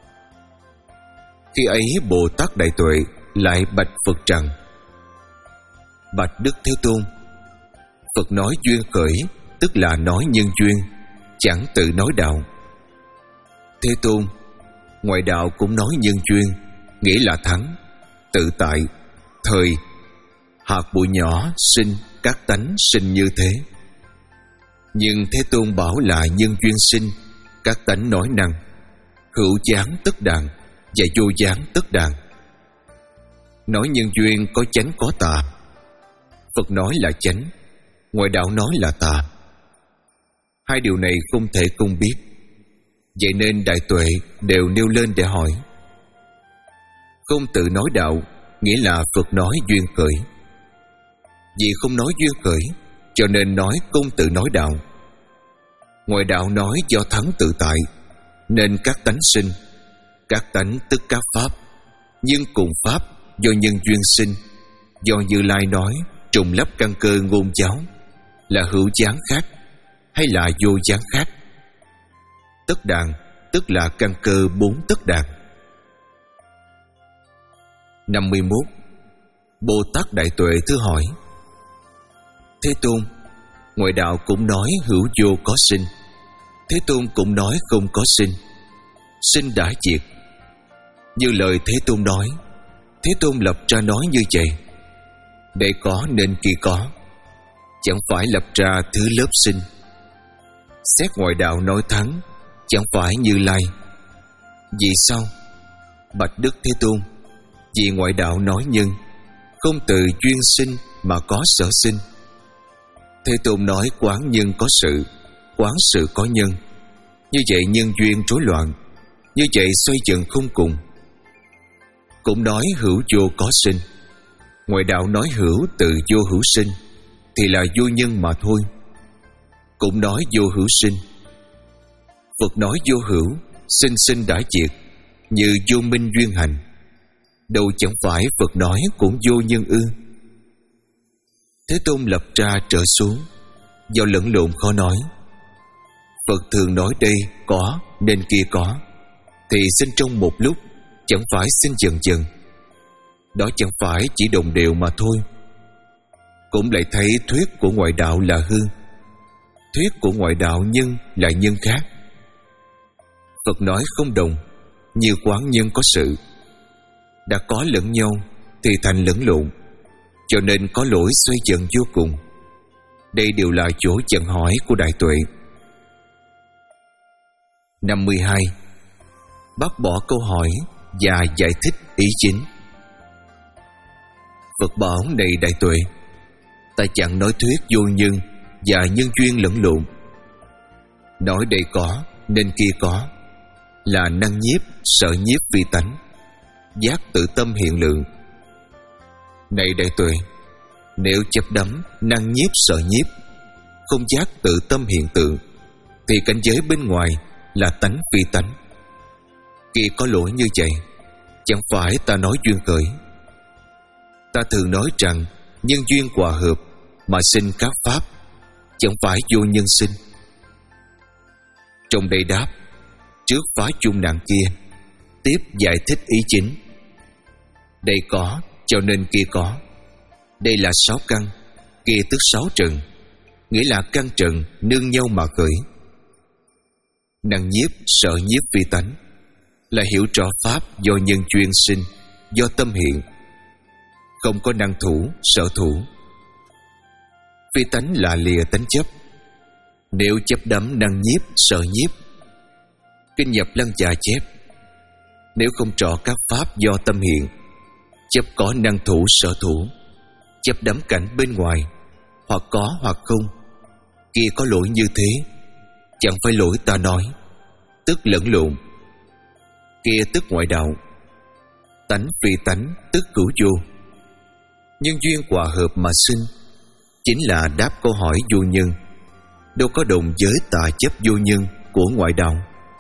Khi ấy Bồ Tát Đại Tuệ lại bạch Phật rằng: Bạch Đức Thế Tôn, Phật nói duyên khởi, tức là nói nhân duyên, chẳng tự nói đạo. Thế Tôn, ngoại đạo cũng nói nhân duyên, nghĩa là thắng, tự tại, thời, hạt bụi nhỏ sinh, các tánh sinh như thế. Nhưng Thế Tôn bảo là nhân duyên sinh, các tánh nói năng, hữu gián tất đàn và vô gián tất đàn. Nói nhân duyên có chánh có tà. Phật nói là chánh, ngoại đạo nói là tà. Hai điều này không thể không biết. Vậy nên Đại Tuệ đều nêu lên để hỏi. Không tự nói đạo nghĩa là Phật nói duyên khởi. Vì không nói duyên khởi, cho nên nói không tự nói đạo. Ngoại đạo nói do thắng tự tại, nên các tánh sinh. Các tánh tức các pháp, nhưng cùng pháp do nhân duyên sinh. Do Như Lai nói trùng lắp căn cơ ngôn giáo, là hữu gián khác hay là vô gián khác? Tất đàn tức là căn cơ bốn tất đàn. năm mươi mốt. Bồ Tát Đại Tuệ thưa hỏi: Thế Tôn, ngoại đạo cũng nói hữu vô có sinh, Thế Tôn cũng nói không có sinh. Sinh đã diệt. Như lời Thế Tôn nói, Thế Tôn lập ra nói như vậy. Để có nên kia có, chẳng phải lập ra thứ lớp sinh. Xét ngoại đạo nói thắng, chẳng phải Như Lai. Vì sao? Bạch Đức Thế Tôn, vì ngoại đạo nói nhân, không từ duyên sinh mà có sở sinh. Thế Tôn nói quán nhân có sự, quán sự có nhân. Như vậy nhân duyên rối loạn, như vậy xoay dần không cùng. cũng nói hữu vô có sinh. Ngoại đạo nói hữu từ vô hữu sinh thì là vô nhân mà thôi. Cũng nói vô hữu sinh. Phật nói vô hữu, sinh sinh đã diệt, như vô minh duyên hành. Đâu chẳng phải Phật nói cũng vô nhân ư? Thế Tôn lập ra trở xuống, do lẫn lộn khó nói. Phật thường nói đây có nên kia có, thì sinh trong một lúc, chẳng phải sinh dần dần. Đó chẳng phải chỉ đồng đều mà thôi. Cũng lại thấy thuyết của ngoại đạo là hư, thuyết của ngoại đạo nhân là nhân khác. Phật nói không đồng, như quán nhân có sự. Đã có lẫn nhau thì thành lẫn lộn, cho nên có lỗi xoay dần vô cùng. Đây đều là chỗ chặn hỏi của Đại Tuệ. năm mươi hai. Bác bỏ câu hỏi và giải thích ý chính. Phật bảo này Đại Tuệ, ta chẳng nói thuyết vô nhân và nhân duyên lẫn lộn. Nói đây có nên kia có là năng nhiếp sợ nhiếp vi tánh, giác tự tâm hiện lượng. Này Đại Tuệ, nếu chấp đắm năng nhiếp sợ nhiếp, không giác tự tâm hiện tượng, thì cảnh giới bên ngoài là tánh vi tánh. Kia có lỗi như vậy, chẳng phải ta nói duyên khởi. Ta thường nói rằng nhân duyên hòa hợp mà sinh các pháp, chẳng phải vô nhân sinh. Trong đây đáp, trước phá chung nạn kia, tiếp giải thích ý chính. Đây có cho nên kia có. Đây là sáu căn, kia tức sáu trần, nghĩa là căn trần nương nhau mà khởi. Năng nhiếp sợ nhiếp vi tánh là hiểu rõ pháp do nhân duyên sinh, do tâm hiện. Không có năng thủ, sở thủ. Vi tánh là lìa tánh chấp. Nếu chấp đắm năng nhiếp, sợ nhiếp, kinh nhập lăng già chép, nếu không rõ các pháp do tâm hiện, chấp có năng thủ, sở thủ, chấp đắm cảnh bên ngoài, hoặc có hoặc không, kia có lỗi như thế, chẳng phải lỗi ta nói, tức lẫn lộn. Kia tức ngoại đạo. Tánh vì tánh tức cửu vô. Nhân duyên hòa hợp mà sinh, chính là đáp câu hỏi vô nhân, đâu có đồng với tà chấp vô nhân của ngoại đạo.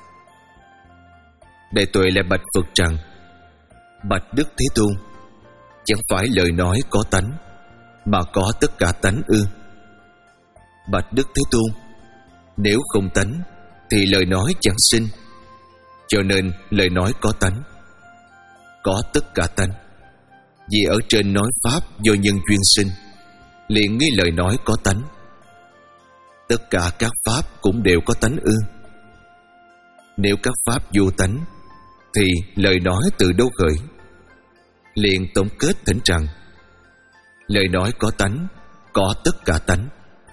Đại Tuệ lại bạch Phật rằng: bạch Đức Thế Tôn, chẳng phải lời nói có tánh, mà có tất cả tánh ư? Bạch Đức Thế Tôn, nếu không tánh thì lời nói chẳng sinh, cho nên lời nói có tánh, có tất cả tánh. Vì ở trên nói pháp do nhân duyên sinh, liền nghi lời nói có tánh. Tất cả các pháp cũng đều có tánh ư? Nếu các pháp vô tánh, thì lời nói từ đâu khởi? Liền tổng kết thỉnh rằng: lời nói có tánh, có tất cả tánh.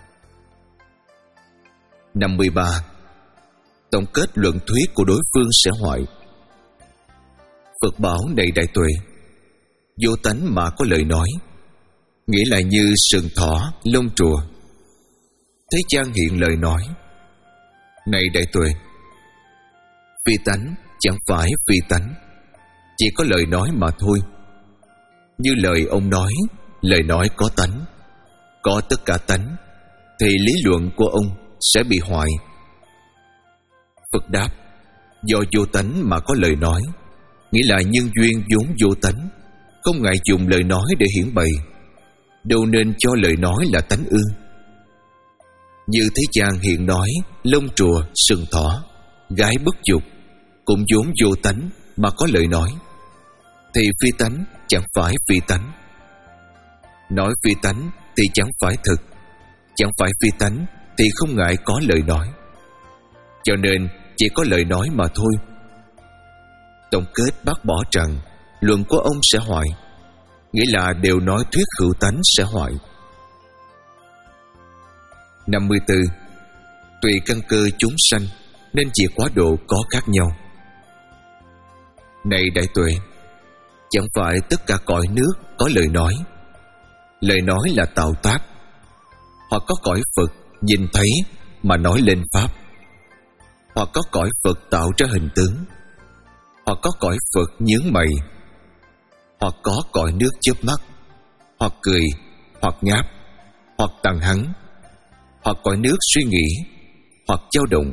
năm mươi ba. Tổng kết luận thuyết của đối phương sẽ hoại. Phật bảo này Đại Tuệ, vô tánh mà có lời nói, nghĩa là như sừng thỏ, lông trùa. Thế gian hiện lời nói. Này Đại Tuệ, phi tánh chẳng phải phi tánh, chỉ có lời nói mà thôi. Như lời ông nói, lời nói có tánh, có tất cả tánh, thì lý luận của ông sẽ bị hoại. Phật đáp: do vô tánh mà có lời nói, nghĩa là nhân duyên vốn vô tánh, không ngại dùng lời nói để hiển bày, đâu nên cho lời nói là tánh ư? Như thế gian hiện nói lông trùa, sừng thỏ, gái bất dục, cũng vốn vô tánh mà có lời nói, thì phi tánh chẳng phải phi tánh. Nói phi tánh thì chẳng phải thực, chẳng phải phi tánh thì không ngại có lời nói, cho nên chỉ có lời nói mà thôi. Tổng kết bác bỏ rằng luận của ông sẽ hoại, nghĩa là đều nói thuyết hữu tánh sẽ hoại. năm mươi tư. Tùy căn cơ chúng sanh nên diệt quá độ có khác nhau. Này Đại Tuệ, chẳng phải tất cả cõi nước có lời nói. Lời nói là tạo tác. Hoặc có cõi Phật nhìn thấy mà nói lên pháp, hoặc có cõi Phật tạo ra hình tướng, hoặc có cõi Phật nhướng mày, hoặc có cõi nước chớp mắt, hoặc cười, hoặc ngáp, hoặc tằng hắng, hoặc cõi nước suy nghĩ, hoặc dao động.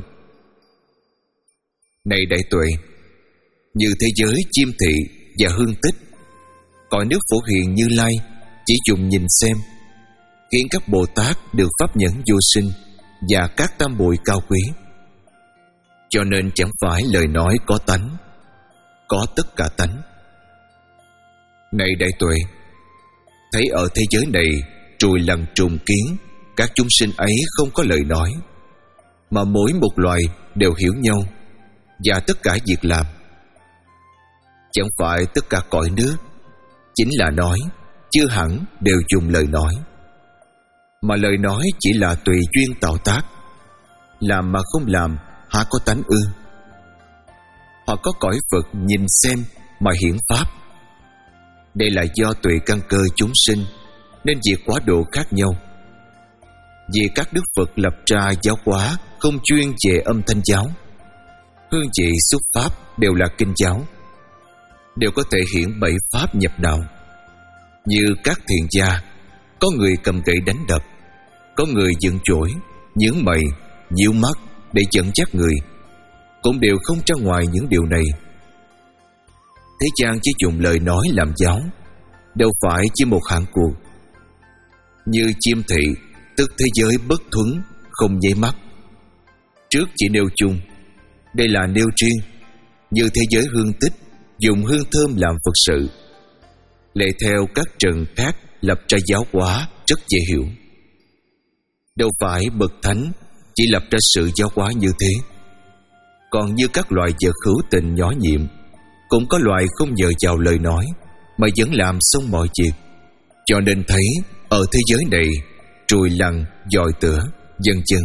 Này đại tuệ, như thế giới chiêm thị và hương tích, cõi nước Phổ Hiền Như Lai chỉ dùng nhìn xem, khiến các Bồ Tát được pháp nhẫn vô sinh và các tam muội cao quý. Cho nên chẳng phải lời nói có tánh, có tất cả tánh. Này đại tuệ, thấy ở thế giới này trùi lằn trùng kiến, các chúng sinh ấy không có lời nói, mà mỗi một loài đều hiểu nhau và tất cả việc làm. Chẳng phải tất cả cõi nước chính là nói, chưa hẳn đều dùng lời nói, mà lời nói chỉ là tùy duyên tạo tác. Làm mà không làm há có tánh ư? Họ có cõi Phật nhìn xem mà hiển pháp. Đây là do tùy căn cơ chúng sinh nên việc quá độ khác nhau. Vì các đức Phật lập ra giáo hóa không chuyên về âm thanh giáo, hương vị xuất pháp đều là kinh giáo, đều có thể hiển bảy pháp nhập đạo. Như các thiền gia, có người cầm gậy đánh đập, có người dựng chổi, nhướng mày, nhíu mắt để dẫn dắt người, cũng đều không ra ngoài những điều này. Thế gian chỉ dùng lời nói làm giáo, đâu phải chỉ một hạng cuộc. Như chiêm thị, tức thế giới bất thuấn, không nháy mắt. Trước chỉ nêu chung, đây là nêu riêng. Như thế giới hương tích, dùng hương thơm làm Phật sự, lệ theo các trần khác lập ra giáo hóa rất dễ hiểu. Đâu phải bậc thánh chỉ lập ra sự giáo hóa như thế. Còn như các loài vật hữu tình nhỏ nhiệm, cũng có loài không nhờ vào lời nói mà vẫn làm xong mọi việc. Cho nên thấy ở thế giới này trùi lằn, dòi tửa, vân vân.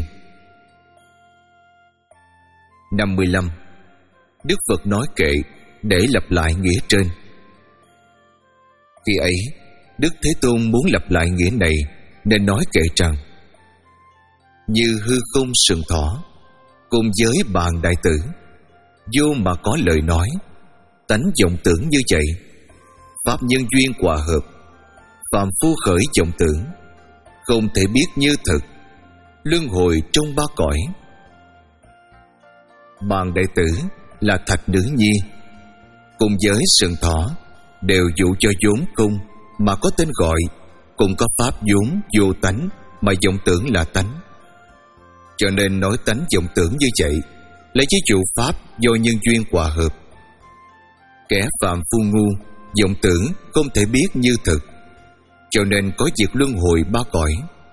Năm mươi lăm. Đức Phật nói kệ để lặp lại nghĩa trên. Khi ấy, Đức Thế Tôn muốn lặp lại nghĩa này nên nói kệ rằng: như hư không sừng thỏ, cùng với bàn đại tử, vô mà có lời nói, tánh vọng tưởng như vậy. Pháp nhân duyên hòa hợp, phàm phu khởi vọng tưởng, không thể biết như thực, luân hồi trong ba cõi. Bàn đại tử là thạch nữ nhi, cùng với sừng thỏ đều dụ cho vốn không mà có tên gọi, cũng có pháp vốn vô tánh mà vọng tưởng là tánh. Cho nên nói tánh vọng tưởng như vậy, lấy ví dụ pháp do nhân duyên hòa hợp. Kẻ phạm phu ngu vọng tưởng không thể biết như thực, cho nên có việc luân hồi ba cõi.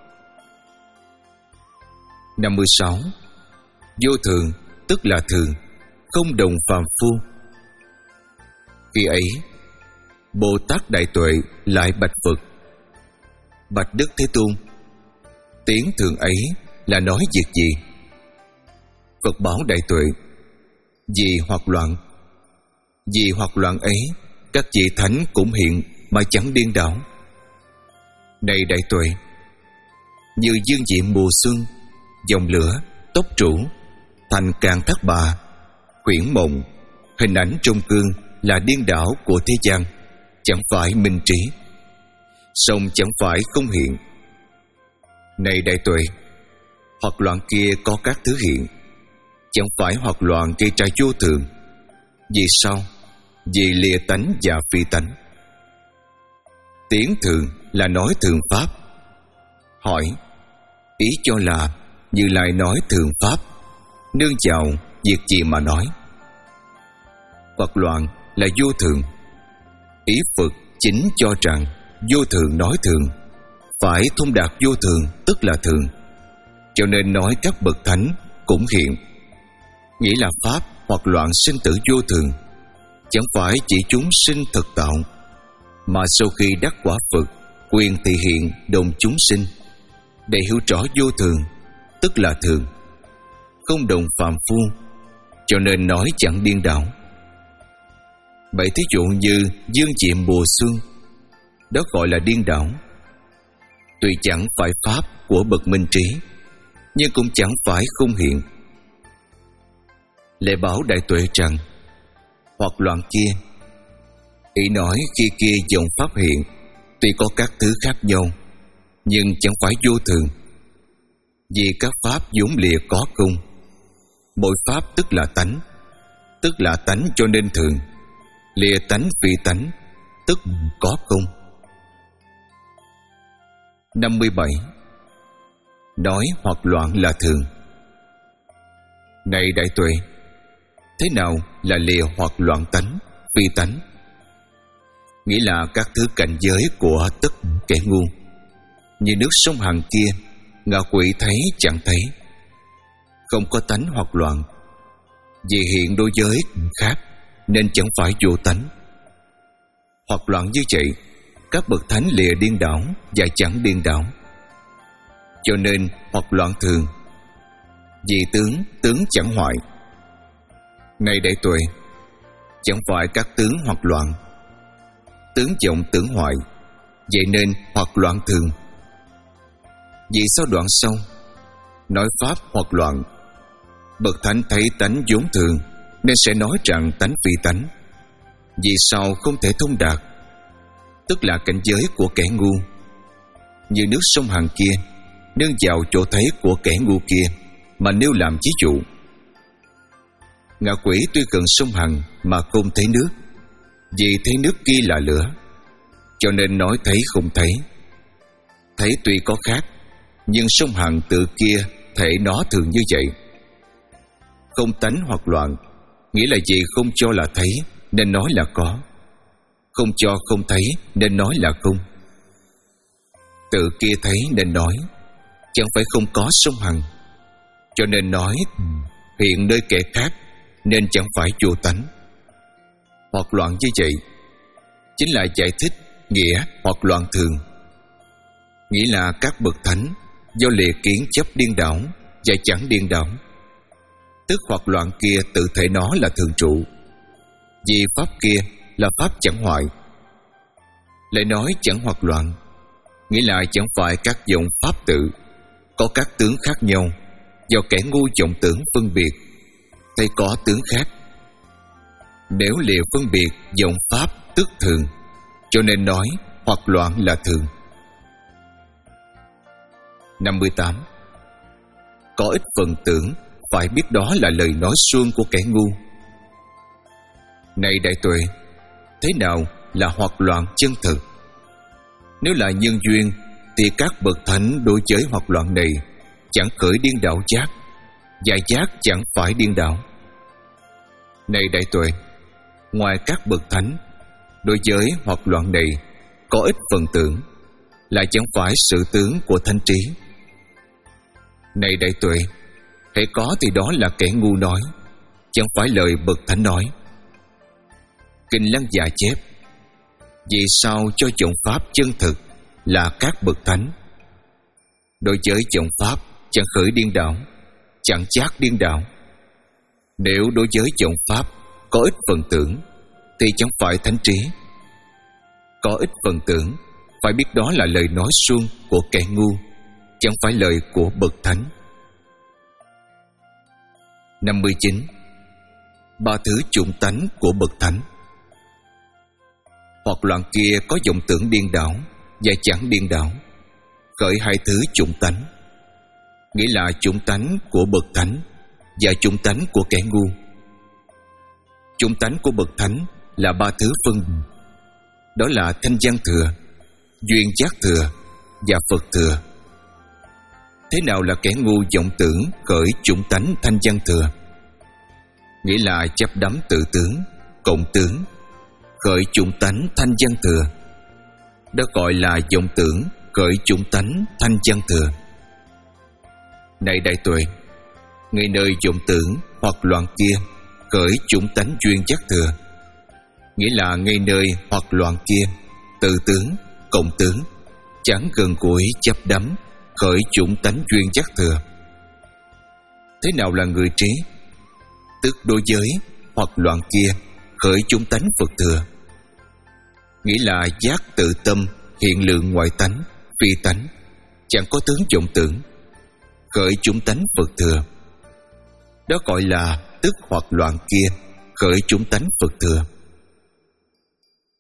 Năm mươi sáu. Vô thường tức là thường, không đồng phàm phu. Khi ấy, Bồ Tát Đại Tuệ lại bạch Phật: bạch Đức Thế Tôn, tiếng thường ấy là nói việc gì? Phật bảo Đại Tuệ: vì hoặc loạn. Vì hoặc loạn ấy, các vị thánh cũng hiện mà chẳng điên đảo. Này Đại Tuệ, như dương diện mùa xuân, dòng lửa, tốc trụ, thành càng thác bà, huyễn mộng, hình ảnh trong gương là điên đảo của thế gian, chẳng phải minh trí, song chẳng phải không hiện. Này Đại Tuệ, hoặc loạn kia có các thứ hiện, chẳng phải hoặc loạn gây ra vô thường. Vì sao? Vì lìa tánh và phi tánh. Tiếng thường là nói thường pháp. Hỏi, ý cho là Như Lai nói thường pháp, nương vào việc gì mà nói? Hoặc loạn là vô thường. Ý Phật chính cho rằng vô thường nói thường, phải thông đạt vô thường tức là thường, cho nên nói các bậc thánh cũng hiện. Nghĩa là pháp hoặc loạn sinh tử vô thường, chẳng phải chỉ chúng sinh thực tạo, mà sau khi đắc quả Phật, quyền thị hiện đồng chúng sinh, để hiểu rõ vô thường tức là thường, không đồng phàm phu, cho nên nói chẳng điên đảo. Bảy thí dụ như dương diệm mùa xuân, đó gọi là điên đảo. Tuy chẳng phải pháp của bậc minh trí, nhưng cũng chẳng phải không hiện. Lệ bảo Đại Tuệ rằng, hoặc loạn kia Ý nói khi kia dòng pháp hiện, tuy có các thứ khác nhau, nhưng chẳng phải vô thường. Vì các pháp vốn lìa có không. Mỗi pháp tức là tánh, tức là tánh cho nên thường. Lìa tánh vì tánh, tức có không. Năm mươi bảy. Nói hoặc loạn là thường. Này đại tuệ, thế nào là lìa hoặc loạn tánh, phi tánh? Nghĩa là các thứ cảnh giới của tất kẻ ngu. Như nước sông Hằng kia, ngạ quỷ thấy chẳng thấy, không có tánh hoặc loạn. Vì hiện đối giới khác nên chẳng phải vô tánh. Hoặc loạn như vậy, các bậc thánh lìa điên đảo và chẳng điên đảo, cho nên hoặc loạn thường. Vì tướng, tướng chẳng hoại. Này đại tuệ, chẳng phải các tướng hoặc loạn, tướng vọng tưởng hoại, vậy nên hoặc loạn thường. Vì sao đoạn sau nói pháp hoặc loạn? Bậc thánh thấy tánh vốn thường nên sẽ nói rằng tánh phi tánh. Vì sao không thể thông đạt? Tức là cảnh giới của kẻ ngu. Như nước sông Hằng kia, nương vào chỗ thấy của kẻ ngu kia mà nêu làm ví dụ. Ngạ quỷ tuy gần sông Hằng mà không thấy nước, vì thấy nước kia là lửa, cho nên nói thấy không thấy. Thấy tuy có khác, nhưng sông Hằng tự kia thể nó thường như vậy. Không tánh hoặc loạn, nghĩa là gì? Không cho là thấy nên nói là có, không cho không thấy nên nói là không. Tự kia thấy nên nói, chẳng phải không có sông Hằng, cho nên nói hiện nơi kẻ khác nên chẳng phải vô tánh. Hoặc loạn như vậy chính là giải thích nghĩa hoặc loạn thường. Nghĩa là các bậc thánh do lìa kiến chấp điên đảo và chẳng điên đảo, tức hoặc loạn kia tự thể nó là thường trụ. Vì pháp kia là pháp chẳng hoại. Lại nói chẳng hoặc loạn, nghĩa là chẳng phải các dòng pháp tự có các tướng khác nhau, do kẻ ngu vọng tưởng phân biệt, thấy có tướng khác. Nếu lìa phân biệt dòng pháp tức thường, cho nên nói hoặc loạn là thường. Năm mươi tám. Có ít phần tưởng, phải biết đó là lời nói suông của kẻ ngu. Này đại tuệ, thế nào là hoặc loạn chân thực? Nếu là nhân duyên thì các bậc thánh đối với hoặc loạn này chẳng khởi điên đảo giác, và giác chẳng phải điên đảo. Này đại tuệ, ngoài các bậc thánh đối với hoặc loạn này có ít phần tưởng, lại chẳng phải sự tướng của thanh trí. Này đại tuệ, hễ có thì đó là kẻ ngu nói, chẳng phải lời bậc thánh nói. Kinh Lăng Già chép: vì sao cho chọn pháp chân thực là các bậc thánh? Đối với chọn pháp chẳng khởi điên đảo, chẳng chát điên đảo. Nếu đối với chọn pháp có ít phần tưởng thì chẳng phải thánh trí. Có ít phần tưởng, phải biết đó là lời nói suông của kẻ ngu, chẳng phải lời của bậc thánh. Năm mươi chín. Ba thứ chủng tánh của bậc thánh. Hoặc loạn kia có vọng tưởng điên đảo và chẳng điên đảo, khởi hai thứ chủng tánh, nghĩa là chủng tánh của bậc thánh và chủng tánh của kẻ ngu. Chủng tánh của bậc thánh là ba thứ phân, đó là thanh văn thừa, duyên giác thừa và Phật thừa. Thế nào là kẻ ngu vọng tưởng khởi chủng tánh thanh văn thừa? Nghĩa là chấp đắm tự tướng, cộng tướng, khởi chủng tánh thanh văn thừa. Đó gọi là vọng tưởng khởi chủng tánh thanh văn thừa. Này đại tuệ, ngay nơi vọng tưởng hoặc loạn kia khởi chủng tánh duyên giác thừa, nghĩa là ngay nơi hoặc loạn kia tự tướng, cộng tướng, chẳng gần gũi chấp đắm khởi chủng tánh duyên giác thừa. Thế nào là người trí? Tức đối giới hoặc loạn kia khởi chủng tánh Phật thừa, nghĩa là giác tự tâm hiện lượng ngoại tánh, phi tánh, chẳng có tướng vọng tưởng, khởi chủng tánh Phật thừa. Đó gọi là tức hoặc loạn kia khởi chủng tánh Phật thừa.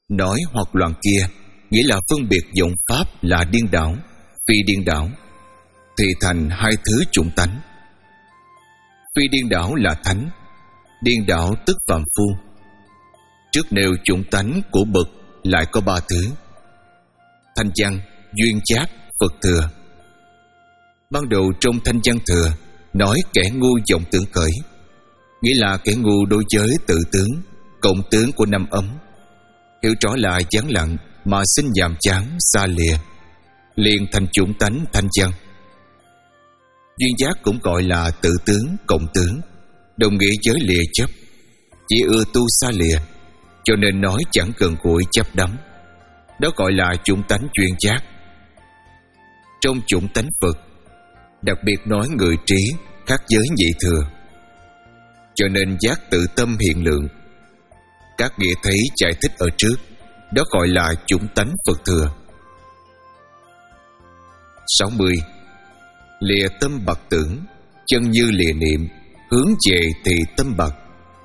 Nói hoặc loạn kia nghĩa là phân biệt vọng pháp là điên đảo, phi điên đảo, thì thành hai thứ chủng tánh. Phi điên đảo là thánh, điên đảo tức phàm phu. Trước nêu chủng tánh của bậc lại có ba thứ: thanh văn, duyên giác, Phật thừa. Ban đầu trong thanh văn thừa nói kẻ ngu vọng tưởng khởi, nghĩa là kẻ ngu đối với tự tướng, cộng tướng của năm ấm, hiểu rõ là vắng lặng mà sinh nhàm chán xa lìa, liền thành chủng tánh thanh văn. Duyên giác cũng gọi là tự tướng, cộng tướng, đồng nghĩa với lìa chấp, chỉ ưa tu xa lìa, cho nên nói chẳng gần gũi chấp đắm, đó gọi là chủng tánh duyên giác. Trong chủng tánh Phật đặc biệt nói người trí khác với nhị thừa, cho nên giác tự tâm hiện lượng. Các nghĩa thấy giải thích ở trước, đó gọi là chủng tánh Phật thừa. sáu mươi. Lìa tâm bạc tưởng, chân như lìa niệm, hướng về thì tâm bạc.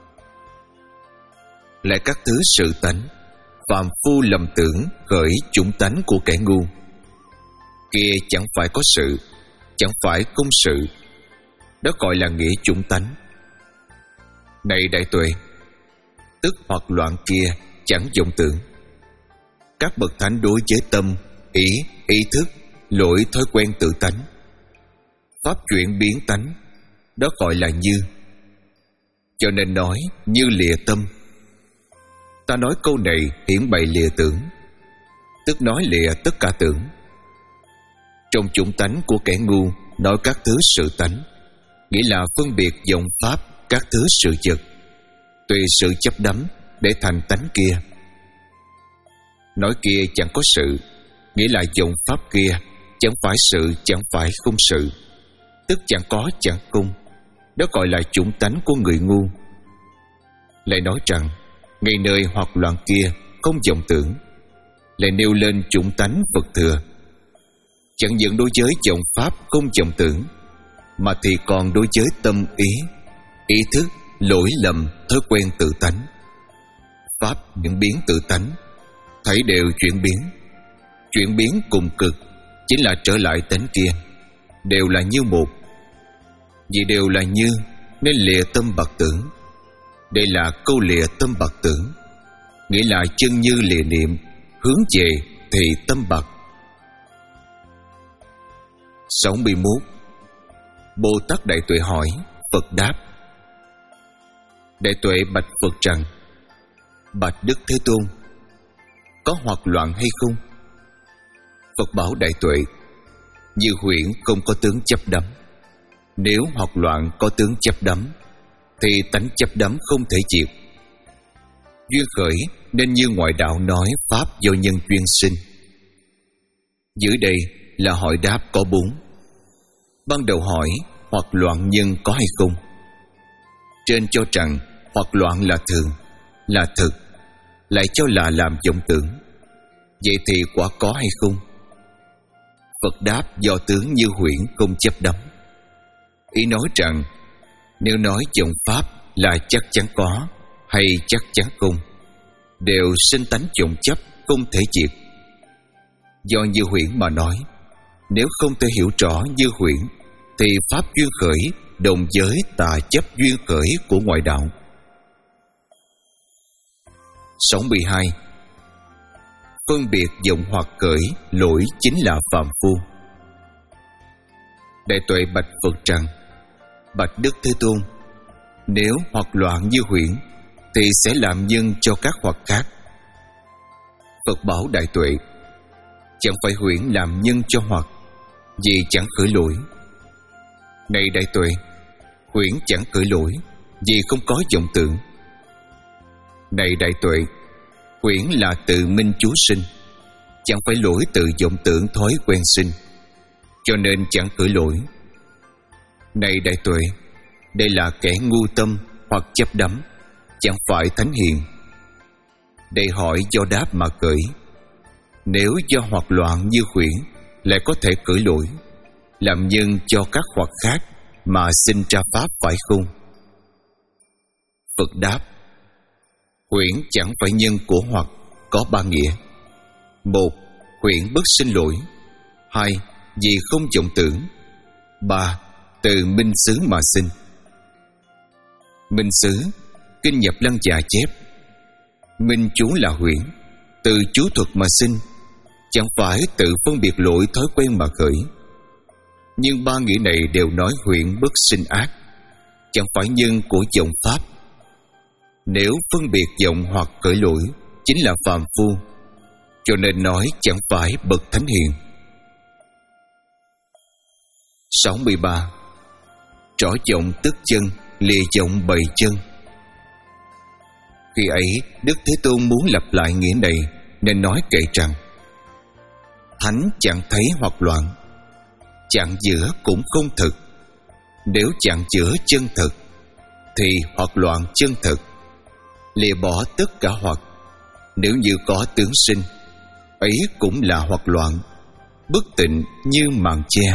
Lại các thứ sự tánh, phàm phu lầm tưởng khởi chủng tánh của kẻ ngu. Kia chẳng phải có sự, chẳng phải không sự, đó gọi là nghĩa chủng tánh. Này đại tuệ, tức hoặc loạn kia chẳng vọng tưởng. Các bậc thánh đối với tâm, ý, ý thức, lỗi thói quen tự tánh, pháp chuyển biến tánh, đó gọi là như. Cho nên nói như lìa tâm. Ta nói câu này hiển bày lìa tưởng, tức nói lìa tất cả tưởng. Trong chủng tánh của kẻ ngu nói các thứ sự tánh, nghĩa là phân biệt vọng pháp các thứ sự vật, tùy sự chấp đắm để thành tánh kia. Nói kia chẳng có sự, nghĩa là vọng pháp kia chẳng phải sự, chẳng phải không sự, tức chẳng có chẳng không, đó gọi là chủng tánh của người ngu. Lại nói rằng ngay nơi hoặc loạn kia không vọng tưởng, lại nêu lên chủng tánh Phật thừa. Chẳng những đối với vọng pháp không vọng tưởng, mà thì còn đối với tâm ý, ý thức, lỗi lầm, thói quen tự tánh. Pháp những biến tự tánh, thấy đều chuyển biến. Chuyển biến cùng cực chính là trở lại tánh kia, đều là như một. Vì đều là như nên lìa tâm bạc tưởng. Đây là câu lìa tâm bạc tưởng, nghĩa là chân như lìa niệm, hướng về thì tâm bạc. sáu mươi mốt. Bồ Tát Đại Tuệ hỏi, Phật đáp. Đại Tuệ bạch Phật rằng: Bạch Đức Thế Tôn, có hoặc loạn hay không? Phật bảo Đại Tuệ: Như huyễn không có tướng chấp đắm. Nếu hoặc loạn có tướng chấp đắm, thì tánh chấp đắm không thể diệt. Duyên khởi nên như ngoại đạo nói pháp do nhân duyên sinh. Dưới đây là hỏi đáp có bốn. Ban đầu hỏi hoặc loạn nhân có hay không. Trên cho rằng hoặc loạn là thường, là thực, lại cho là làm vọng tưởng. Vậy thì quả có hay không? Phật đáp do tướng như huyễn không chấp đắm. Ý nói rằng nếu nói vọng pháp là chắc chắn có hay chắc chắn không, đều sinh tánh vọng chấp không thể diệt. Do như huyễn mà nói, nếu không thể hiểu rõ như huyễn, thì pháp duyên khởi đồng với tà chấp duyên khởi của ngoại đạo. sáu mươi hai. Phân biệt vọng hoặc khởi lỗi chính là phàm phu. Đại Tuệ bạch Phật rằng: Bạch Đức Thế Tôn, nếu hoặc loạn như huyễn, thì sẽ làm nhân cho các hoặc khác. Phật bảo Đại Tuệ: Chẳng phải huyễn làm nhân cho hoặc, vì chẳng khởi lỗi. Này Đại Tuệ, huyễn chẳng khởi lỗi, vì không có vọng tưởng. Này Đại Tuệ, huyễn là tự minh chú sinh, chẳng phải lỗi tự vọng tưởng thói quen sinh, cho nên chẳng khởi lỗi. Này Đại Tuệ, đây là kẻ ngu tâm hoặc chấp đắm, chẳng phải thánh hiền. Đây hỏi do đáp mà khởi. Nếu do hoặc loạn như huyễn lại có thể khởi lỗi, làm nhân cho các hoặc khác mà sinh ra pháp phải không? Phật đáp: Huyễn chẳng phải nhân của hoặc, có ba nghĩa. Một, huyễn bất sinh lỗi. Hai, vì không vọng tưởng. Ba, từ minh xứ mà sinh. Minh xứ, kinh Nhập Lăng Già chép: minh chú là huyễn, từ chú thuật mà sinh, chẳng phải tự phân biệt lỗi thói quen mà khởi. Nhưng ba nghĩa này đều nói huyễn bất sinh ác, chẳng phải nhân của vọng pháp. Nếu phân biệt vọng hoặc khởi lỗi chính là phàm phu, cho nên nói chẳng phải bậc thánh hiền. sáu mươi ba. Trỏ vọng tức chân, lìa vọng bày chân. Khi ấy Đức Thế Tôn muốn lặp lại nghĩa này, nên nói kệ rằng: thánh chẳng thấy hoặc loạn, chặn giữa cũng không thực. Nếu chặn giữa chân thực, thì hoặc loạn chân thực. Lìa bỏ tất cả hoặc, nếu như có tướng sinh, ấy cũng là hoặc loạn, bất tịnh như màn che.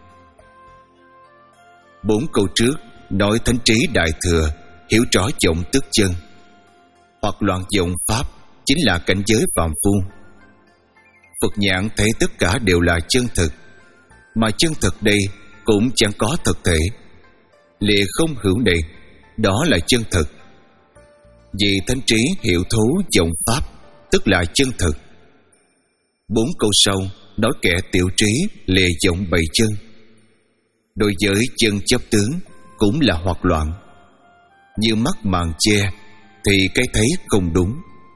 Bốn câu trước nói thánh trí đại thừa hiểu rõ vọng tức chân. Hoặc loạn vọng pháp chính là cảnh giới phàm phu. Phật nhãn thấy tất cả đều là chân thực, mà chân thực đây cũng chẳng có thực thể. Lìa không hữu này, đó là chân thực. Vì thánh trí hiểu thấu vọng pháp, tức là chân thực. Bốn câu sau nói kẻ tiểu trí lìa vọng bày chân. Đối với chân chấp tướng cũng là hoặc loạn. Như mắt màn che thì cái thấy không đúng.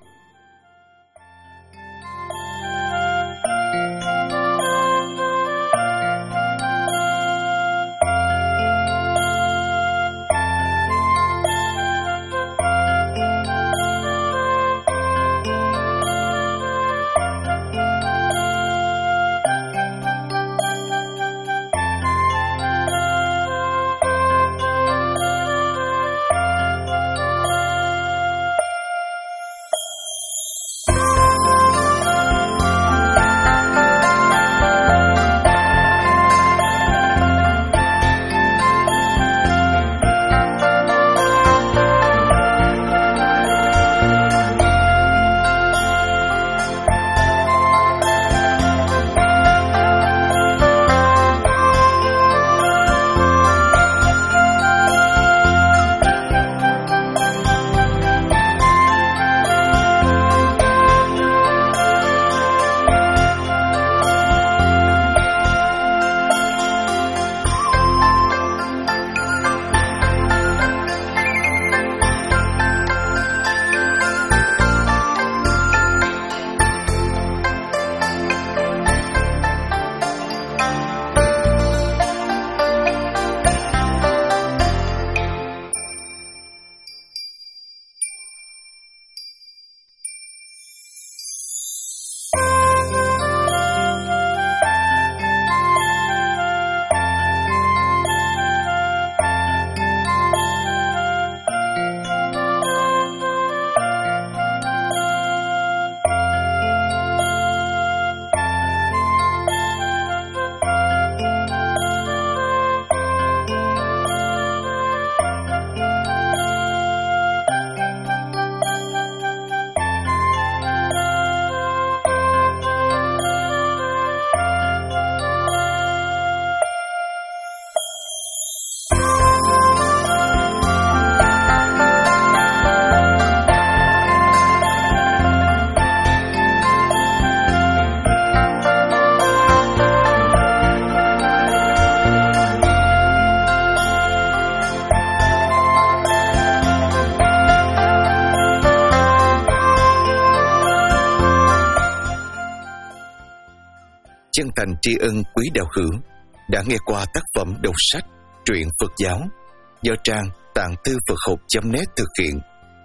Chân thành tri ân quý đạo hữu đã nghe qua tác phẩm đọc sách truyện Phật giáo do trang tạng thư Phật học chấm net thực hiện.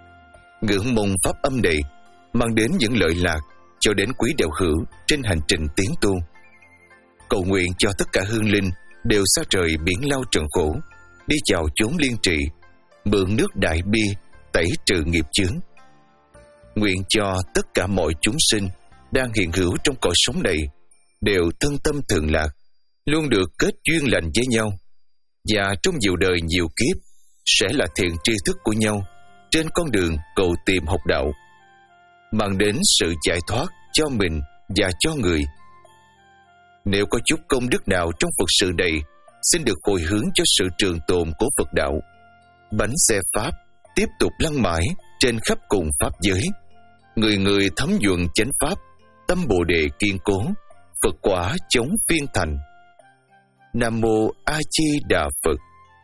Ngưỡng mong pháp âm này mang đến những lợi lạc cho đến quý đạo hữu trên hành trình tiến tu. Cầu nguyện cho tất cả hương linh đều xa rời biển lao trần khổ, đi vào chốn liên trì, mượn nước đại bi tẩy trừ nghiệp chướng. Nguyện cho tất cả mọi chúng sinh đang hiện hữu trong cõi sống này đều thân tâm thường lạc, luôn được kết duyên lành với nhau, và trong nhiều đời nhiều kiếp sẽ là thiện tri thức của nhau trên con đường cầu tìm học đạo. mang đến sự giải thoát cho mình và cho người. Nếu có chút công đức nào trong Phật sự này, xin được hồi hướng cho sự trường tồn của Phật đạo. Bánh xe Pháp tiếp tục lăn mãi trên khắp cùng Pháp giới. Người người thấm nhuận chánh Pháp, tâm Bồ Đề kiên cố, Phật quả chống phiên thành. Nam Mô A Di Đà Phật.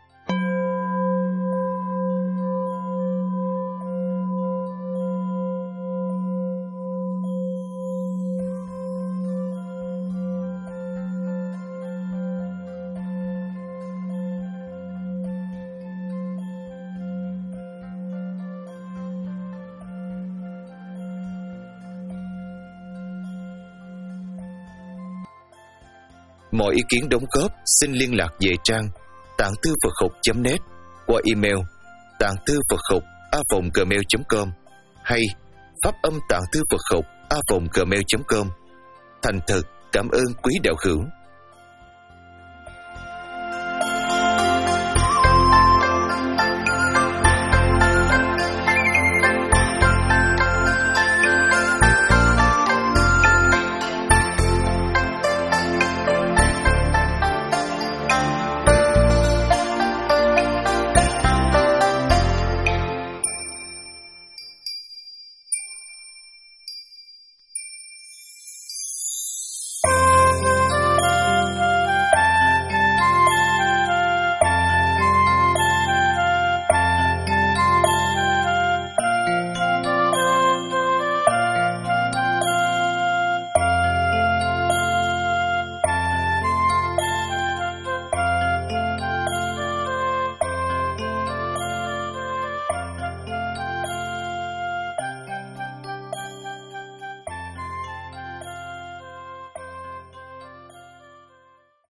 Mọi ý kiến đóng góp xin liên lạc về trang tạng thư Phật học chấm net qua email tạng thư Phật học a vòng gmail chấm com hay pháp âm tạng thư Phật học a vòng gmail chấm com. Thành thật cảm ơn quý đạo hữu.